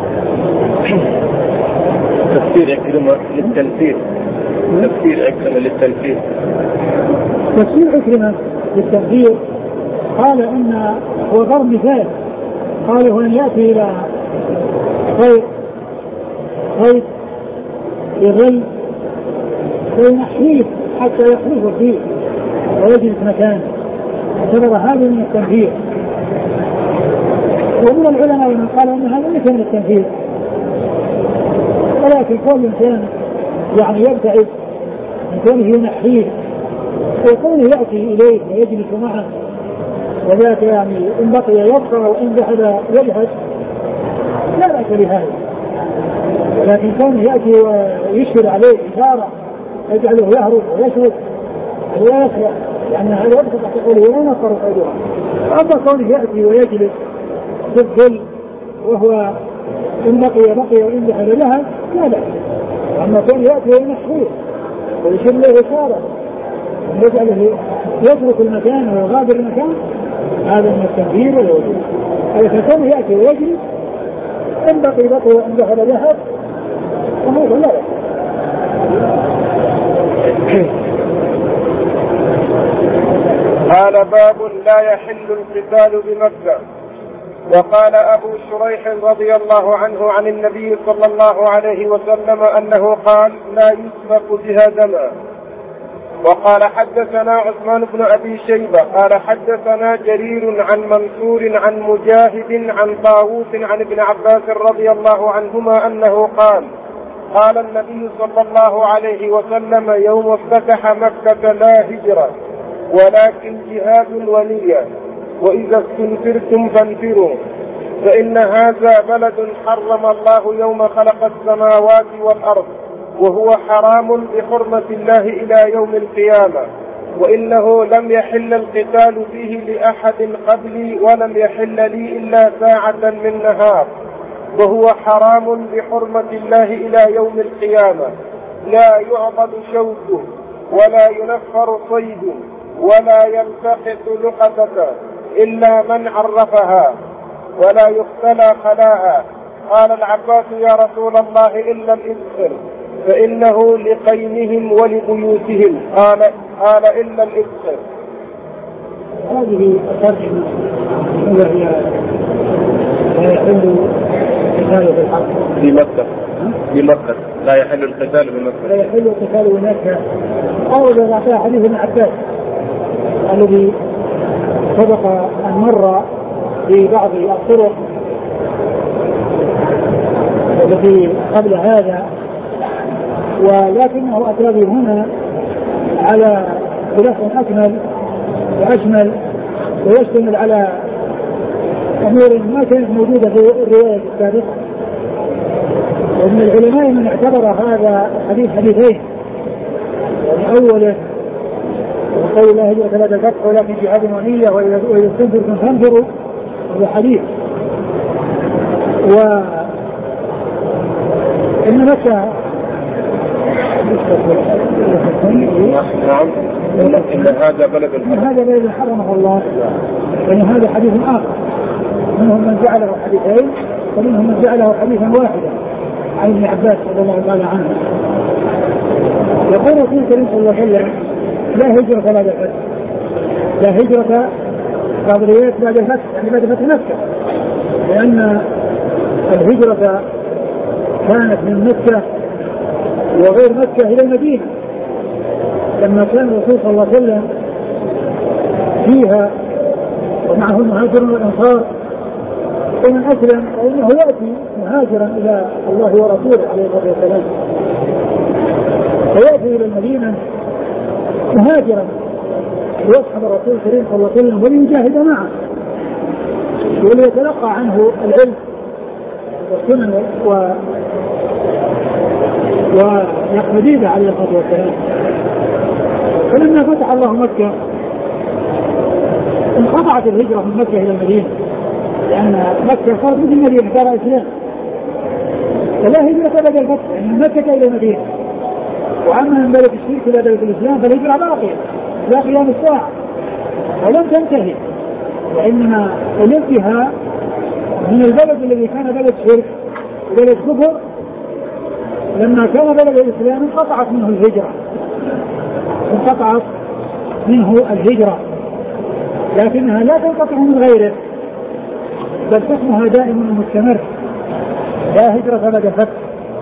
تفسير عكرمة للتنفير تفسير عكرمة للتنفير
تفسير عكرمة للتنفير قال إن هو ضرب مثال، قال هو أن يأتي إلى خيط خيط يظل فينحيه حتى يخرج فيه ويجلس مكانه، اعتبر هذا من التنفير. ومن العلماء من قال ان هذا ليس من التنفير، ولكن كل انسان يعني يبتعد من كونه ينحيه وكونه ياتي اليه ويجلس معه وذاك يعني ان بقي يبقى وان ذهب يذهب لا باس بهذا، لكن كونه ياتي ويشير عليه اشاره يجعله يهرب ويشرب ويسرع، يعني هذا يبقى تحت قوله ولا نصر قيدها أما كونه يأتي ويجلس في الظل وهو إن بقي بقي وإن دخل لها لا لا. أما كونه يأتي وينحيه ويشير له إشارة يجعله يترك المكان ويغادر المكان هذا من التنبيه والوجود. أي فكونه يأتي ويجلس إن بقي بقي وإن دخل لها فهذا لا لا.
قال باب لا يحل القتال بمكة. وقال أبو شريح رضي الله عنه عن النبي صلى الله عليه وسلم أنه قال لا يسبق بها دما. وقال حدثنا عثمان بن أبي شيبة قال حدثنا جرير عن منصور عن مجاهد عن طاووس عن ابن عباس رضي الله عنهما أنه قال قال النبي صلى الله عليه وسلم يوم افتتح مكة لا هجرة ولكن جهاد ونية وإذا استنفرتم فانفروا فإن هذا بلد حرم الله يوم خلق السماوات والأرض وهو حرام بحرمة الله إلى يوم القيامة وإنه لم يحل القتال فيه لأحد قبلي ولم يحل لي إلا ساعة من نهار وهو حرام بحرمة الله إلى يوم القيامة لا يعضد شوك ولا ينفر صيد ولا يلتقط لقطة إلا من عرفها ولا يختلى خلاها. قال العباس يا رسول الله إلا الإبخر فإنه لقينهم ولبيوتهم. قال قال إلا الإبخر.
هذه الترجمة وهي لا يحل القتال في الحرب
بمكة. بمكة لا يحل القتال بمكة.
لا يحل القتال بمكة. أول ما جاء حديث ابن عباس الذي سبق أن مر في بعض الطرق التي قبل هذا ولكنه أتى به هنا على خلاف أكمل وأشمل ويشتمل على أمور ما كانت موجودة في الرواية السابقة. ومن العلماء من اعتبر هذا حديث حديثين أوله وقول لا هجرة بعد الفتح ولكن جهاد ونية وإذا استنفرتم فانفروا هذا حديث. وإن مكة
نعم إن هذا بلد
إن هذا بلد حرمه الله وإن هذا حديث آخر منهم من جعله حديثين ومنهم من جعله حديثا واحدا عن ابن عباس رضي الله تعالى عنه. يقول رسول الله صلى الله عليه وسلم لا هجرة بعد الفتح. لا هجرة قابليات بعد الفتح يعني بعد فتح مكة لأن الهجرة كانت من مكة وغير مكة إلى المدينة لما كان الرسول صلى الله عليه وسلم فيها ومعه المهاجرون والأنصار ومن أسلم فإنه يأتي مهاجرا إلى الله ورسوله عليه الصلاة والسلام فيأتي إلى المدينة مهاجرا ليصحب الرسول الكريم صلى الله عليه وسلم وليجاهد معه وليتلقى عنه العلم والسنن و ويقتدي به عليه الصلاة والسلام. فلما فتح الله مكة انقطعت الهجرة من مكة إلى المدينة لأن مكة صارت مثل المدينة صار إسلام فلا هجرة بعد الفتح يعني من مكة إلى المدينة. وأما من بلد الشرك إلى بلد الإسلام فالهجرة باقية لا قيام الساعة ولم تنتهي وإنما الانتهاء من البلد الذي كان بلد شرك بلد كفر لما كان بلد الإسلام انقطعت منه الهجرة انقطعت منه الهجرة لكنها لا تنقطع من غيره بل حكمها دائم ومستمر لا هجرة بعد الفتح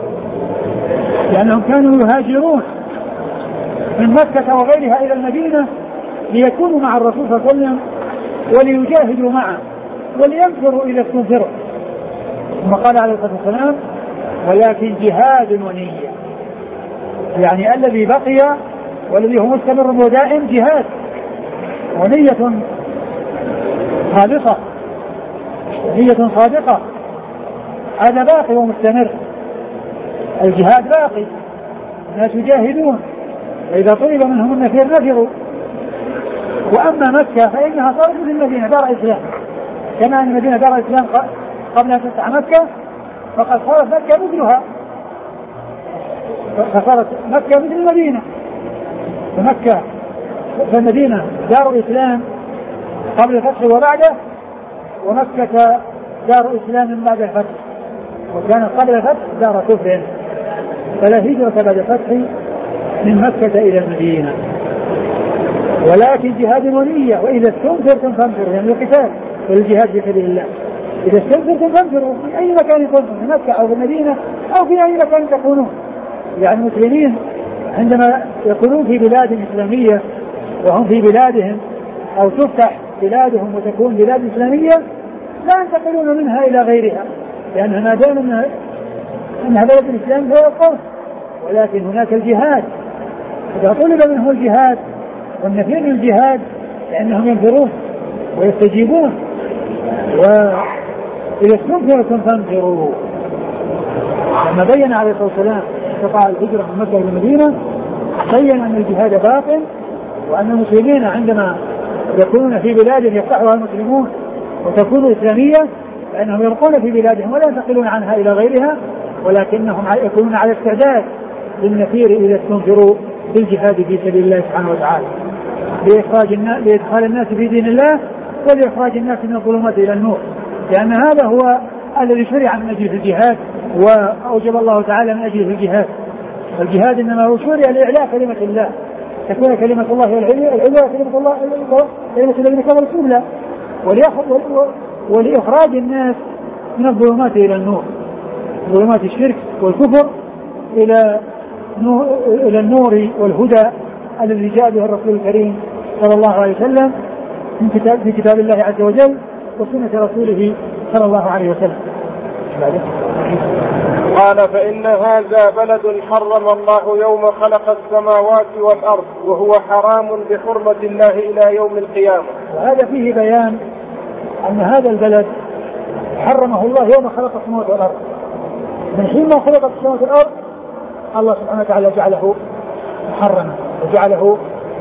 لأنهم كانوا يهاجرون من مكة وغيرها إلى المدينة ليكونوا مع الرسول صلى الله عليه وسلم وليجاهدوا معه ولينفروا إلى استنفروا ثم قال عليه الصلاة والسلام ولكن جهاد ونية يعني الذي بقي والذي هو مستمر ودائم جهاد ونية خالصة نية صادقة هذا باقي ومستمر. الجهاد باقي الناس يجاهدون وإذا طلب منهم النفير نفروا وأما مكة فإنها صارت مثل المدينة دار إسلام، كما أن المدينة دار إسلام قبل أن تفتح مكة، فقد صارت مكة مثلها، فصارت مكة مثل المدينة. فمكة فالمدينة دار إسلام قبل الفتح وبعده، ومكة دار إسلام بعد الفتح، وكانت قبل الفتح دار كفر، فلا هجرة بعد الفتح من مكة إلى المدينة، ولكن جهاد ونية. وإذا استنفرتم فانفروا، يعني القتال والجهاد في سبيل الله. إذا استنفرتم فانفروا في أي مكان كنتم، في مكة أو في المدينة أو في أي مكان تكونون. يعني المسلمين عندما يكونون في بلاد إسلامية وهم في بلادهم، أو تفتح بلادهم وتكون بلاد إسلامية، لا ينتقلون منها إلى غيرها، لأنها ما دام أنها بلد الإسلام فهي القوم. ولكن هناك الجهاد، إذا طلب منه الجهاد والنفير الجهاد لأنهم ينفرون ويستجيبون. وإذا استنفرتم فانفروا، لما بين عليه الصلاة والسلام استطاع الهجرة من مكة إلى المدينة، بين أن الجهاد باق، وأن المسلمين عندما يكونون في بلاد يفتحها المسلمون وتكون إسلامية فإنهم يبقون في بلادهم ولا ينتقلون عنها إلى غيرها، ولكنهم يكونون على استعداد للنفير إذا استنفروا بالجهاد في سبيل الله سبحانه وتعالى، لإخراج الناس لإدخال الناس في دين الله ولإخراج الناس من الظلمات إلى النور، لأن هذا هو الذي شرع من أجل الجهاد وأوجب الله تعالى من أجل الجهاد. الجهاد إنما هو شرع لإعلاء كلمة الله، تكون كلمة الله هي العليا، كلمة الله كلمة الذين كفروا السفلى، ولإخراج الناس من الظلمات إلى النور، ظلمات الشرك والكفر إلى إلى النور والهدى الذي جاء به الرسول الكريم صلى الله عليه وسلم من كتاب في كتاب الله عز وجل وسنة رسوله صلى الله عليه وسلم.
قال فإن هذا بلد حرم الله يوم خلق السماوات والأرض، وهو حرام بحرمة الله إلى يوم القيامة.
وهذا فيه بيان أن هذا البلد حرمه الله يوم خلق السماوات والأرض، من حين ما خلقت السماوات والأرض الله سبحانه وتعالى جعله محرما وجعله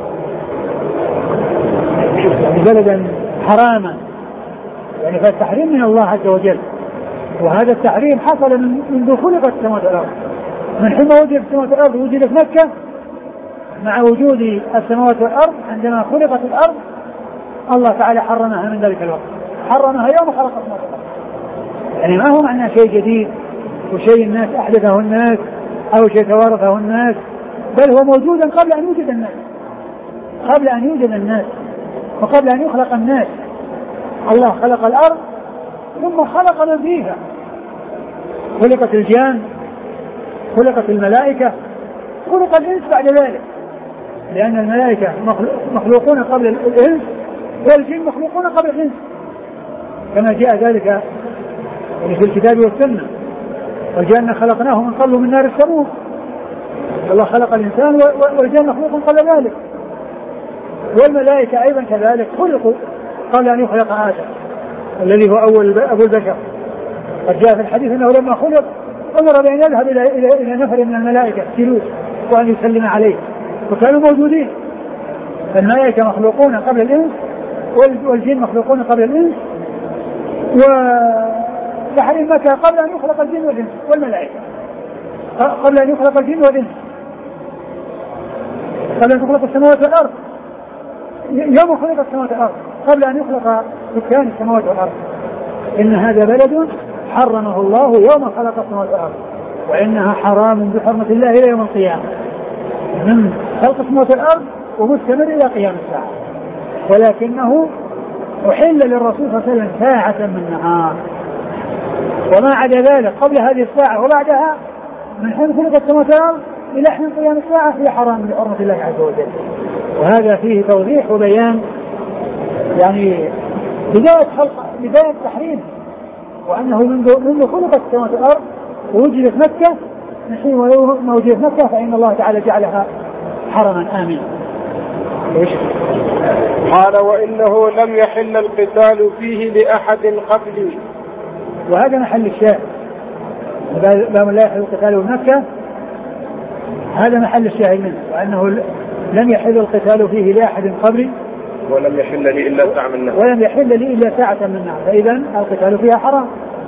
يعني بلدا حراما، يعني فالتحريم من الله عز وجل. وهذا التحريم حصل من منذ خلقت السماوات والأرض، من حين ما وجدت السماوات والأرض وجدت مكة مع وجود السماوات والأرض، عندما خلقت الأرض الله تعالى حرمها من ذلك الوقت، حرمها يوم خلق السماوات والأرض. يعني ما هو معنى شيء جديد وشيء الناس أحدثه الناس أو شيء توارثه الناس، بل هو موجودا قبل أن يوجد الناس، قبل أن يوجد الناس وقبل أن يخلق الناس. الله خلق الأرض ثم خلق من فيها، خلقت الجان، خلقت الملائكة، خلق الإنس بعد ذلك، لأن الملائكة مخلوقون قبل الإنس والجن مخلوقون قبل الإنس، كما جاء ذلك في الكتاب والسنة. والجن خلقناه من قبل من نار السموم، الله خلق الإنسان والجن مخلوق قبل ذلك، والملائكة أيضا كذلك خلقوا قبل أن يخلق آدم الذي هو أول أبو البشر. قد جاء في الحديث أنه لما خلق أمر بأن يذهب إلى, إلى, إلى نفر من الملائكة جلوس وأن يسلم عليه، وكانوا موجودين. الملائكة مخلوقون قبل الإنس والجن مخلوقون قبل الإنس، وتحريم مكة قبل أن يخلق الجن والإنس والملائكة، قبل أن يخلق الجن والإنس، قبل أن يخلق السماوات والأرض، يوم خلق السماوات والأرض قبل أن يخلق سكان السماوات والأرض. إن هذا بلد حرمه الله يوم خلق السماوات والأرض، وإنها حرام بحرمة الله إلى يوم القيامة، من خلق السماوات والأرض ومستمر إلى قيام الساعة. ولكنه أحل للرسول صلى الله عليه وسلم ساعة من نهار، وما عدا ذلك قبل هذه الساعة وبعدها من حين خلق السماوات والأرض إلى حين قيام الساعة هي حرام بحرمة الله عز وجل. وهذا فيه توضيح وبيان يعني بداية خلق بداية تحريم، وأنه منذ منذ خلقت السماوات والأرض ووجدت مكة، من حين ما وجدت مكة فإن الله تعالى جعلها حرما آمنا.
قال وإنه لم يحل القتال فيه لأحد قبلي.
وهذا محل الشاهد، باب لا يحل القتال بمكة، هذا محل الشاهد منه، وأنه لم يحل القتال فيه لأحد قبلي،
ولم يحل لي إلا ساعة من نهار
ولم يحل لي إلا ساعة من نهار، فإذا القتال فيها حرام.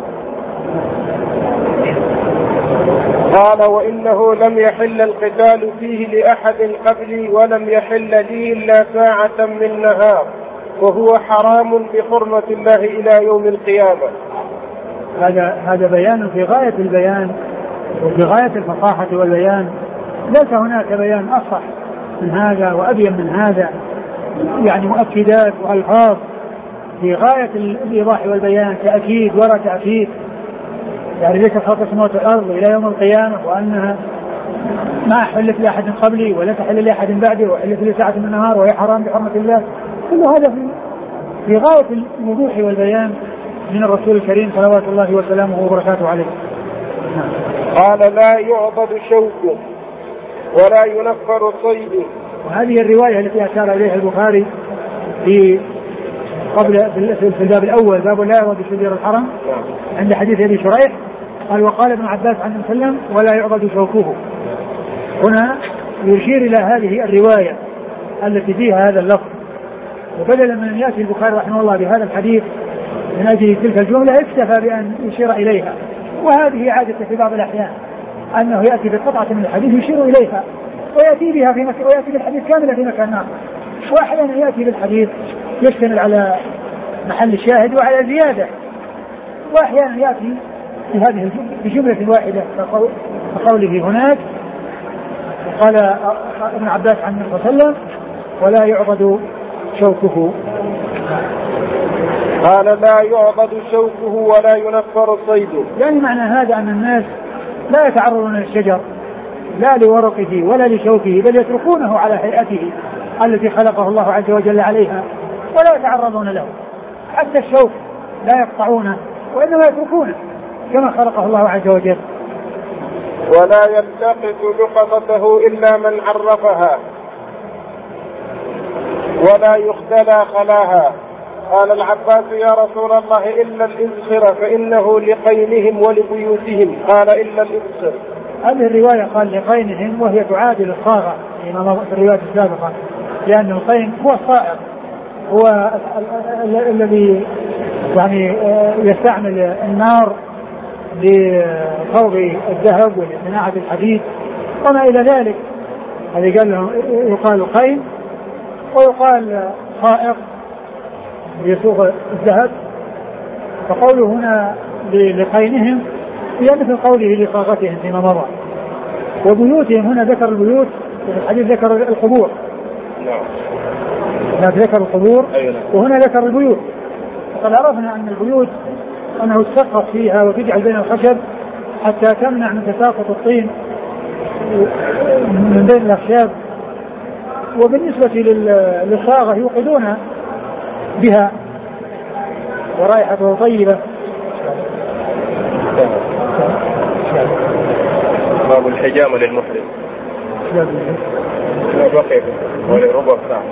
قال وإنه لم يحل القتال فيه لأحد قبلي ولم يحل لي إلا ساعة من نهار وهو حرام بحرمة الله إلى يوم القيامة.
هذا هذا بيان في غاية البيان وفي غاية الفصاحة والبيان، ليس هناك بيان أصح من هذا وأبين من هذا، يعني مؤكدات وألفاظ في غاية الإيضاح والبيان، تأكيد وراء تأكيد، يعني ليس خلق السماوات والأرض إلى يوم القيامة وأنها ما حلت لأحد قبلي ولا تحل لأحد بعدي وحلت لي ساعة من النهار وهي حرام بحرمة الله. كل هذا في في غاية الوضوح والبيان من الرسول الكريم صلوات الله وسلامه وبركاته عليه.
قال لا يعضد شوك ولا ينفر صيد.
وهذه الرواية التي أشار إليها البخاري في قبل في الباب الأول، باب لا يعضد شجر الحرم، عند حديث أبي شريح قال وقال ابن عباس عن النبي صلى الله عليه وسلم ولا يعضد شوكه. هنا يشير إلى هذه الرواية التي فيها هذا اللفظ، وبدلا من أن يأتي البخاري رحمه الله بهذا الحديث من أجل تلك الجملة اكتفى بأن يشير إليها. وهذه عادة في بعض الأحيان أنه يأتي بقطعة من الحديث يشير إليها ويأتي بها في مكان، ويأتي بالحديث كاملا في مكان آخر، وأحيانا يأتي بالحديث يشتمل على محل الشاهد وعلى زيادة، وأحيانا يأتي في هذه بجملة واحدة كقوله هناك قال ابن عباس عن النبي صلى الله عليه وسلم ولا يعضد شوكه.
قال لا يعضد شوكه ولا ينفر صيده،
يعني معنى هذا أن الناس لا يتعرضون للشجر لا لورقه ولا لشوكه، بل يتركونه على هيئته التي خلقه الله عز وجل عليها ولا يتعرضون له. حتى الشوك لا يقطعونه وإنما يتركونه كما خلقه الله عز وجل.
ولا يلتقط لقطته إلا من عرفها ولا يختلى خلاها. قال العباس يا رسول الله إلا الإذخر فإنه لقينهم ولبيوتهم. قال إلا الإذخر.
هذه الرواية قال لقينهم وهي تعادل الصاغة في الرواية السابقة، لأن القين هو الصائغ، هو الذي يعني يستعمل النار لخوض الذهب ولصناعة الحديد وما إلى ذلك. هذه قال لهم يقال قين ويقال صائغ ليسوق الذهب، فقوله هنا لقينهم هي مثل قوله لصاغتهم فيما مضى. وبيوتهم هنا ذكر البيوت وفي الحديث ذكر القبور.
نعم.
هناك ذكر القبور وهنا ذكر البيوت. وقد عرفنا أن البيوت أنه تسقط فيها وتجعل بين الخشب حتى تمنع من تساقط الطين من بين الأخشاب. وبالنسبة للصاغة يوقدون بها ورائحته طيبة.
باب الحجامة للمحرم. بقي ولربع ساعة.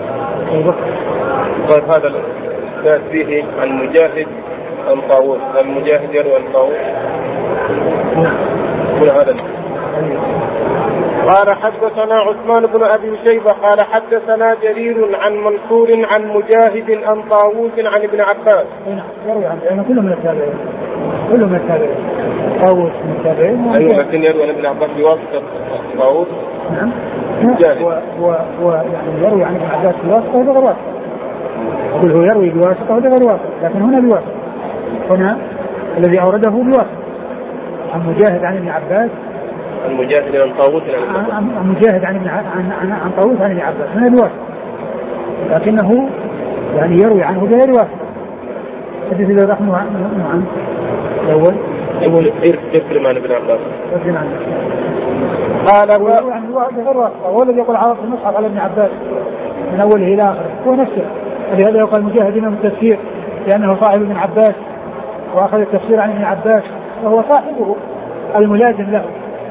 طيب هذا الناس فيه عن مجاهد عن طاووس، المجاهد يروي عن طاووس كل هذا. قال حدثنا عثمان بن أبي شيبة قال حدثنا جرير عن منصور عن مجاهد عن طاووس عن ابن عباس.
يروي عن يعني كلهم من التابعين كلهم من التابعين طاووس من التابعين.
أيوة لكن يروي عن ابن عباس بواسطة طاووس.
نعم.
مجاهد.
هو هو يعني يروي عن ابن عباس بواسطة وغير واسطة. يقول هو يروي بواسطة وغير واسطة، لكن هنا بواسطة. هنا الذي أورده بواسطة عن مجاهد عن ابن عباس.
المجاهد عن طاووس
عن مجاهد عن عن عن, عن طاووس عن ابن عباس هنا بواسطة، لكنه يعني يروي عنه بغير واسطة. حديث الذي رحمه عن الأول
يقول يكرم عن ابن عباس.
يكرم عن.
قال
يروي عن بغير واسطة، هو الذي يقول عرض المصحف على ابن عباس من أوله إلى آخره هو نفسه. ولهذا يقال مجاهد من التفسير لأنه صاحب ابن عباس وأخذ التفسير عن ابن عباس وهو صاحبه الملازم له.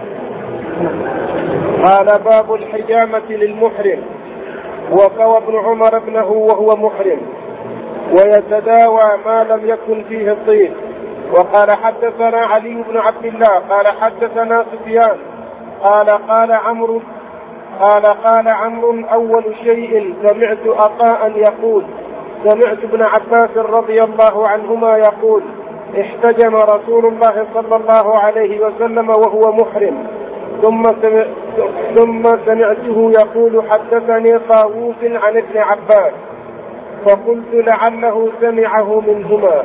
قال باب الحجامة للمحرم. وقوى ابن عمر ابنه وهو محرم ويتداوى ما لم يكن فيه الطين. وقال حدثنا علي بن عبد الله قال حدثنا سفيان قال قال عمرو قال قال عمرو أول شيء سمعت عطاء يقول سمعت ابن عباس رضي الله عنهما يقول احتجم رسول الله صلى الله عليه وسلم وهو محرم ثم سمع ثم سمعته يقول حدثني طاووس عن ابن عباس فقلت لعله سمعه منهما.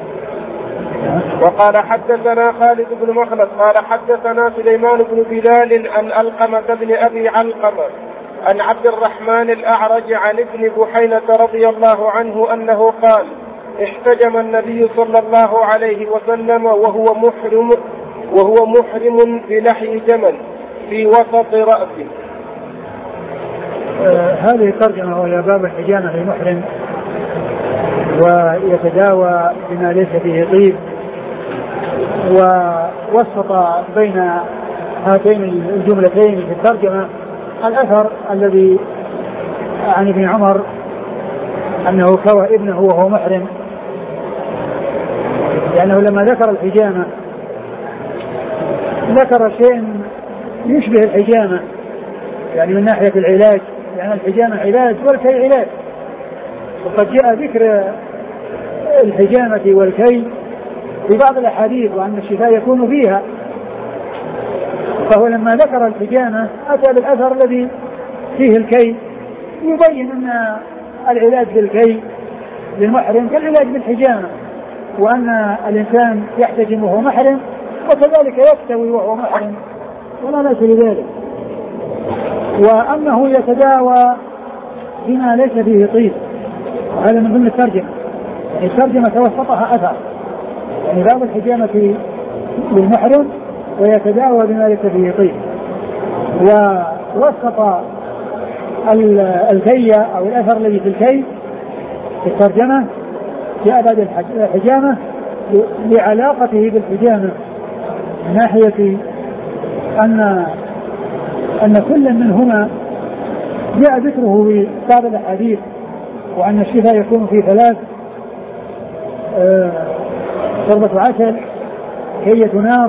وقال حدثنا خالد بن مخلد قال حدثنا سليمان بن بلال عن علقمة بن أبي علقمة عن عبد الرحمن الأعرج عن ابن بحينة رضي الله عنه أنه قال احتجم النبي صلى الله عليه وسلم وهو محرم وهو محرم بلحي جمل في وسط رأسه.
آه هذه الترجمة وهي باب الحجامة للمحرم ويتداوى بما ليس فيه طيب، ووسط بين هاتين الجملتين في الترجمة الأثر الذي عن ابن عمر أنه كوى ابنه وهو محرم، لأنه لما ذكر الحجامة ذكر شيء يشبه الحجامة يعني من ناحية العلاج، لأن يعني الحجامة علاج والكي علاج، وقد جاء ذكر الحجامة والكي في بعض الأحاديث وأن الشفاء يكون فيها، فهو لما ذكر الحجامة أتى بالأثر الذي فيه الكي يبين أن العلاج بالكي للمحرم كالعلاج بالحجامة، وأن الإنسان يحتجم وهو محرم وكذلك يكتوي وهو محرم ولا بأس بذلك، وأنه يتداوى بما ليس فيه طيب. هذا من ضمن الترجمة، يعني الترجمة توسطها أثر، يعني باب الحجامة للمحرم ويتداوى بما ليس فيه طيب، ووسط الكي أو الأثر الذي في الكي في الترجمة جاء بعد الحجامة لعلاقته بالحجامة من ناحية أن أن كل منهما جاء ذكره في بعض الأحاديث، وأن الشفاء يكون في ثلاث: شربة عسل، كية نار،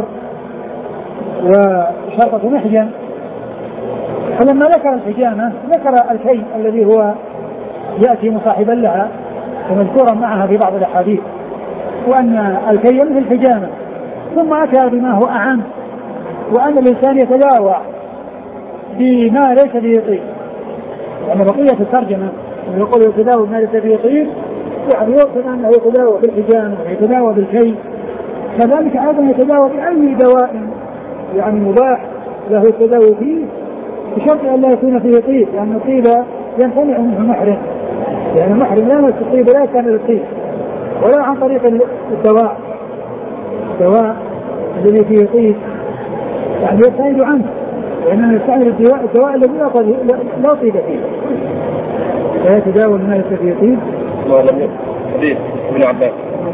وشربة محجم. فلما ذكر الحجامة ذكر الكي الذي هو يأتي مصاحبا لها ومذكورا معها في بعض الأحاديث، وأن الكي مثل الحجامة، ثم أتى بما هو أعم، وأن الإنسان يتداوى بما ليس فيه طيب. يعني بقية الترجمة يقول يتداوى بما ليس فيه طيب، يعني يقصد أنه يتداوى بالحجامة ويتداوى بالكي، كذلك أيضا يتداوى بأي دواء يعني مباح له التداوي فيه بشرط أن لا يكون فيه طيب، لأن يعني الطيب يمتنع منه المحرم، لأن يعني المحرم لا يمس الطيب لا يستعمل الطيب ولا عن طريق الدواء الدواء الذي فيه طيب يعني يبتعد عنه، وإنما يستعمل الدواء الدواء الذي لا طيب فيه، لا يتداوى بما ليس فيه طيب.
ما لم يكن حديث ابن عباس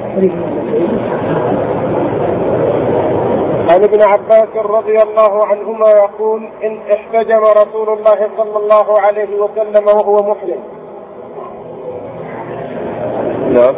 عن ابن عباس رضي الله عنهما يقول إن احتجم رسول الله صلى الله عليه وسلم وهو محرم. نعم.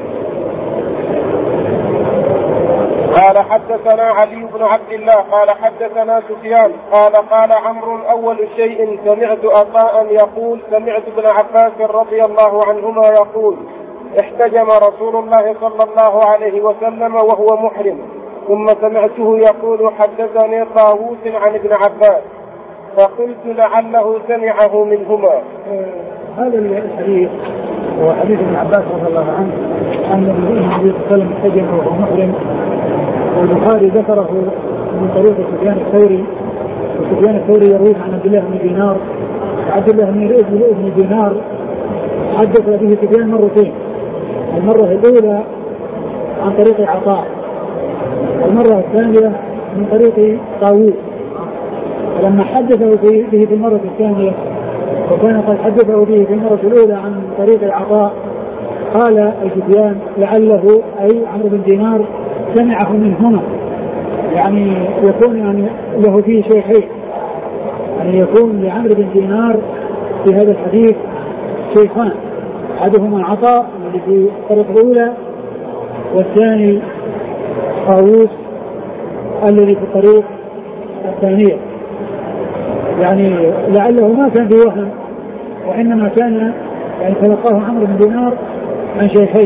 قال حدثنا علي بن عبد الله قال حدثنا سفيان قال قال عمرو أول شيء سمعت عطاء يقول سمعت ابن عباس رضي الله عنهما يقول احتجم رسول الله صلى الله عليه وسلم وهو محرم ثم سمعته يقول حدثني طاووس عن ابن عباس فقلت لعله سمعه منهما.
هذا الحديث هو حديث ابن عباس رضي الله عنه أن النبي صلى الله عليه وسلم احتجم وهو محرم، والبخاري ذكره من طريق سفيان الثوري، وسفيان الثوري يروي عن عبد الله بن دينار، عبد الله بن دينار حدث به سفيان مرتين، المرة الأولى عن طريق عطاء، والمرة الثانية من طريق طاووس. فلما حدثه به في المرة الثانية وكان قد حدثه به في المرة الأولى عن طريق عطاء قال سفيان لعله أي عمرو بن دينار سمعه منهما، يعني يكون يعني له فيه شيخين، يعني يكون لعمرو بن دينار في هذا الحديث شيخان، أحدهما عطاء الذي في الطريق الأولى، والثاني طاووس الذي في الطريق الثانية. يعني لعله ما كان في وهم، وإنما كان يعني تلقاه عمرو بن دينار عن شيخين.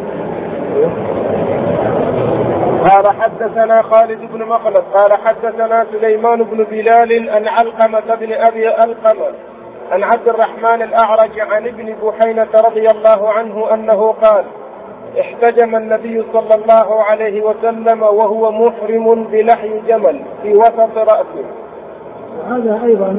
قال حدثنا خالد بن مخلد قال حدثنا سليمان بن بلال عن علقمة بن أبي ألقمة عن عبد الرحمن الأعرج عن ابن بحينة رضي الله عنه أنه قال احتجم النبي صلى الله عليه وسلم وهو محرم بلحي جمل في وسط رأسه.
هذا أيضا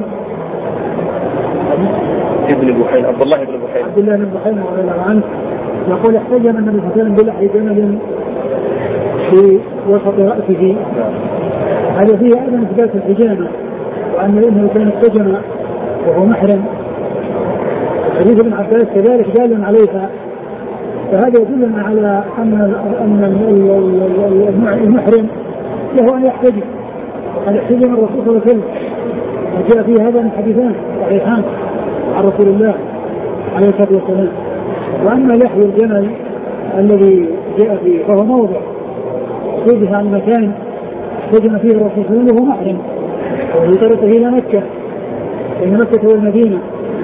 ابن بحينة عبد الله بن بحينة
عبد الله بن بحينة رضي الله عنه يقول احتجم النبي صلى الله عليه وسلم بلحي جمل في وسط رأسه. هذا فيه أيضا إثبات الحجامة، وأن الإنسان كان احتجم وهو محرم. حديث ابن عباس كذلك دال عليها، فهذا يدلنا على أن أن المحرم له أن يحتجم، وقد احتجم الرسول صلى الله عليه وسلم، وجاء في هذا من حديثان صحيحان عن رسول الله عليه الصلاة والسلام. وأما لحي الجمل الذي جاء فيه فهو موضع صوبها عن مكان احتجم فيه الرسول صلى الله عليه وسلم وهو محرم، وهي طريقه إلى مكة بين مكة والمدينة.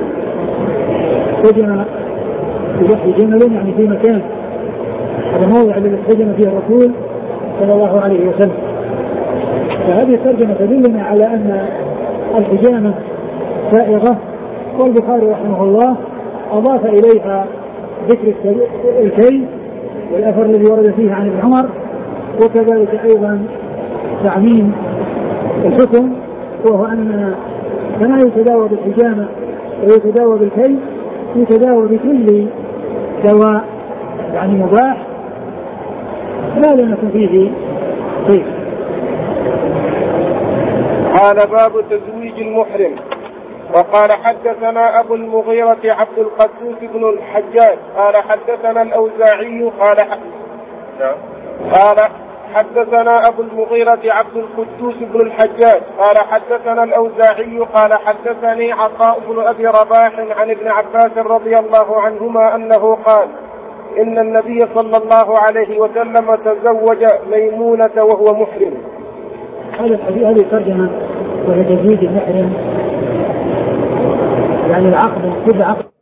احتجم بلحي جمل يعني في مكان، هذا موضع الذي احتجم فيه الرسول صلى الله عليه وسلم. فهذه الترجمة تدلنا على أن الحجامة سائغة، والبخاري رحمه الله أضاف إليها ذكر الكي والأثر الذي ورد فيه عن ابن عمر، وكذلك أيضا تعميم الحكم، وهو أن كما يتداوى بالحجامة ويتداوى بالكي يتداوى بكل دواء يعني مباح لا لم يكن فيه شيء.
قال باب تزويج المحرم. وقال حدثنا أبو المغيرة عبد القدوس بن الحجاج قال حدثنا الأوزاعي قال نعم قال حدثنا أبو المغيرة عبد القدوس بن الحجاج قال حدثنا الأوزاعي قال حدثني عطاء بن أبي رباح عن ابن عباس رضي الله عنهما أنه قال إن النبي صلى الله عليه وسلم تزوج ميمونة وهو محرم.
هذا الحديث هذه ترجمة وهي تزويج المحرم، يعني العقد كل عقد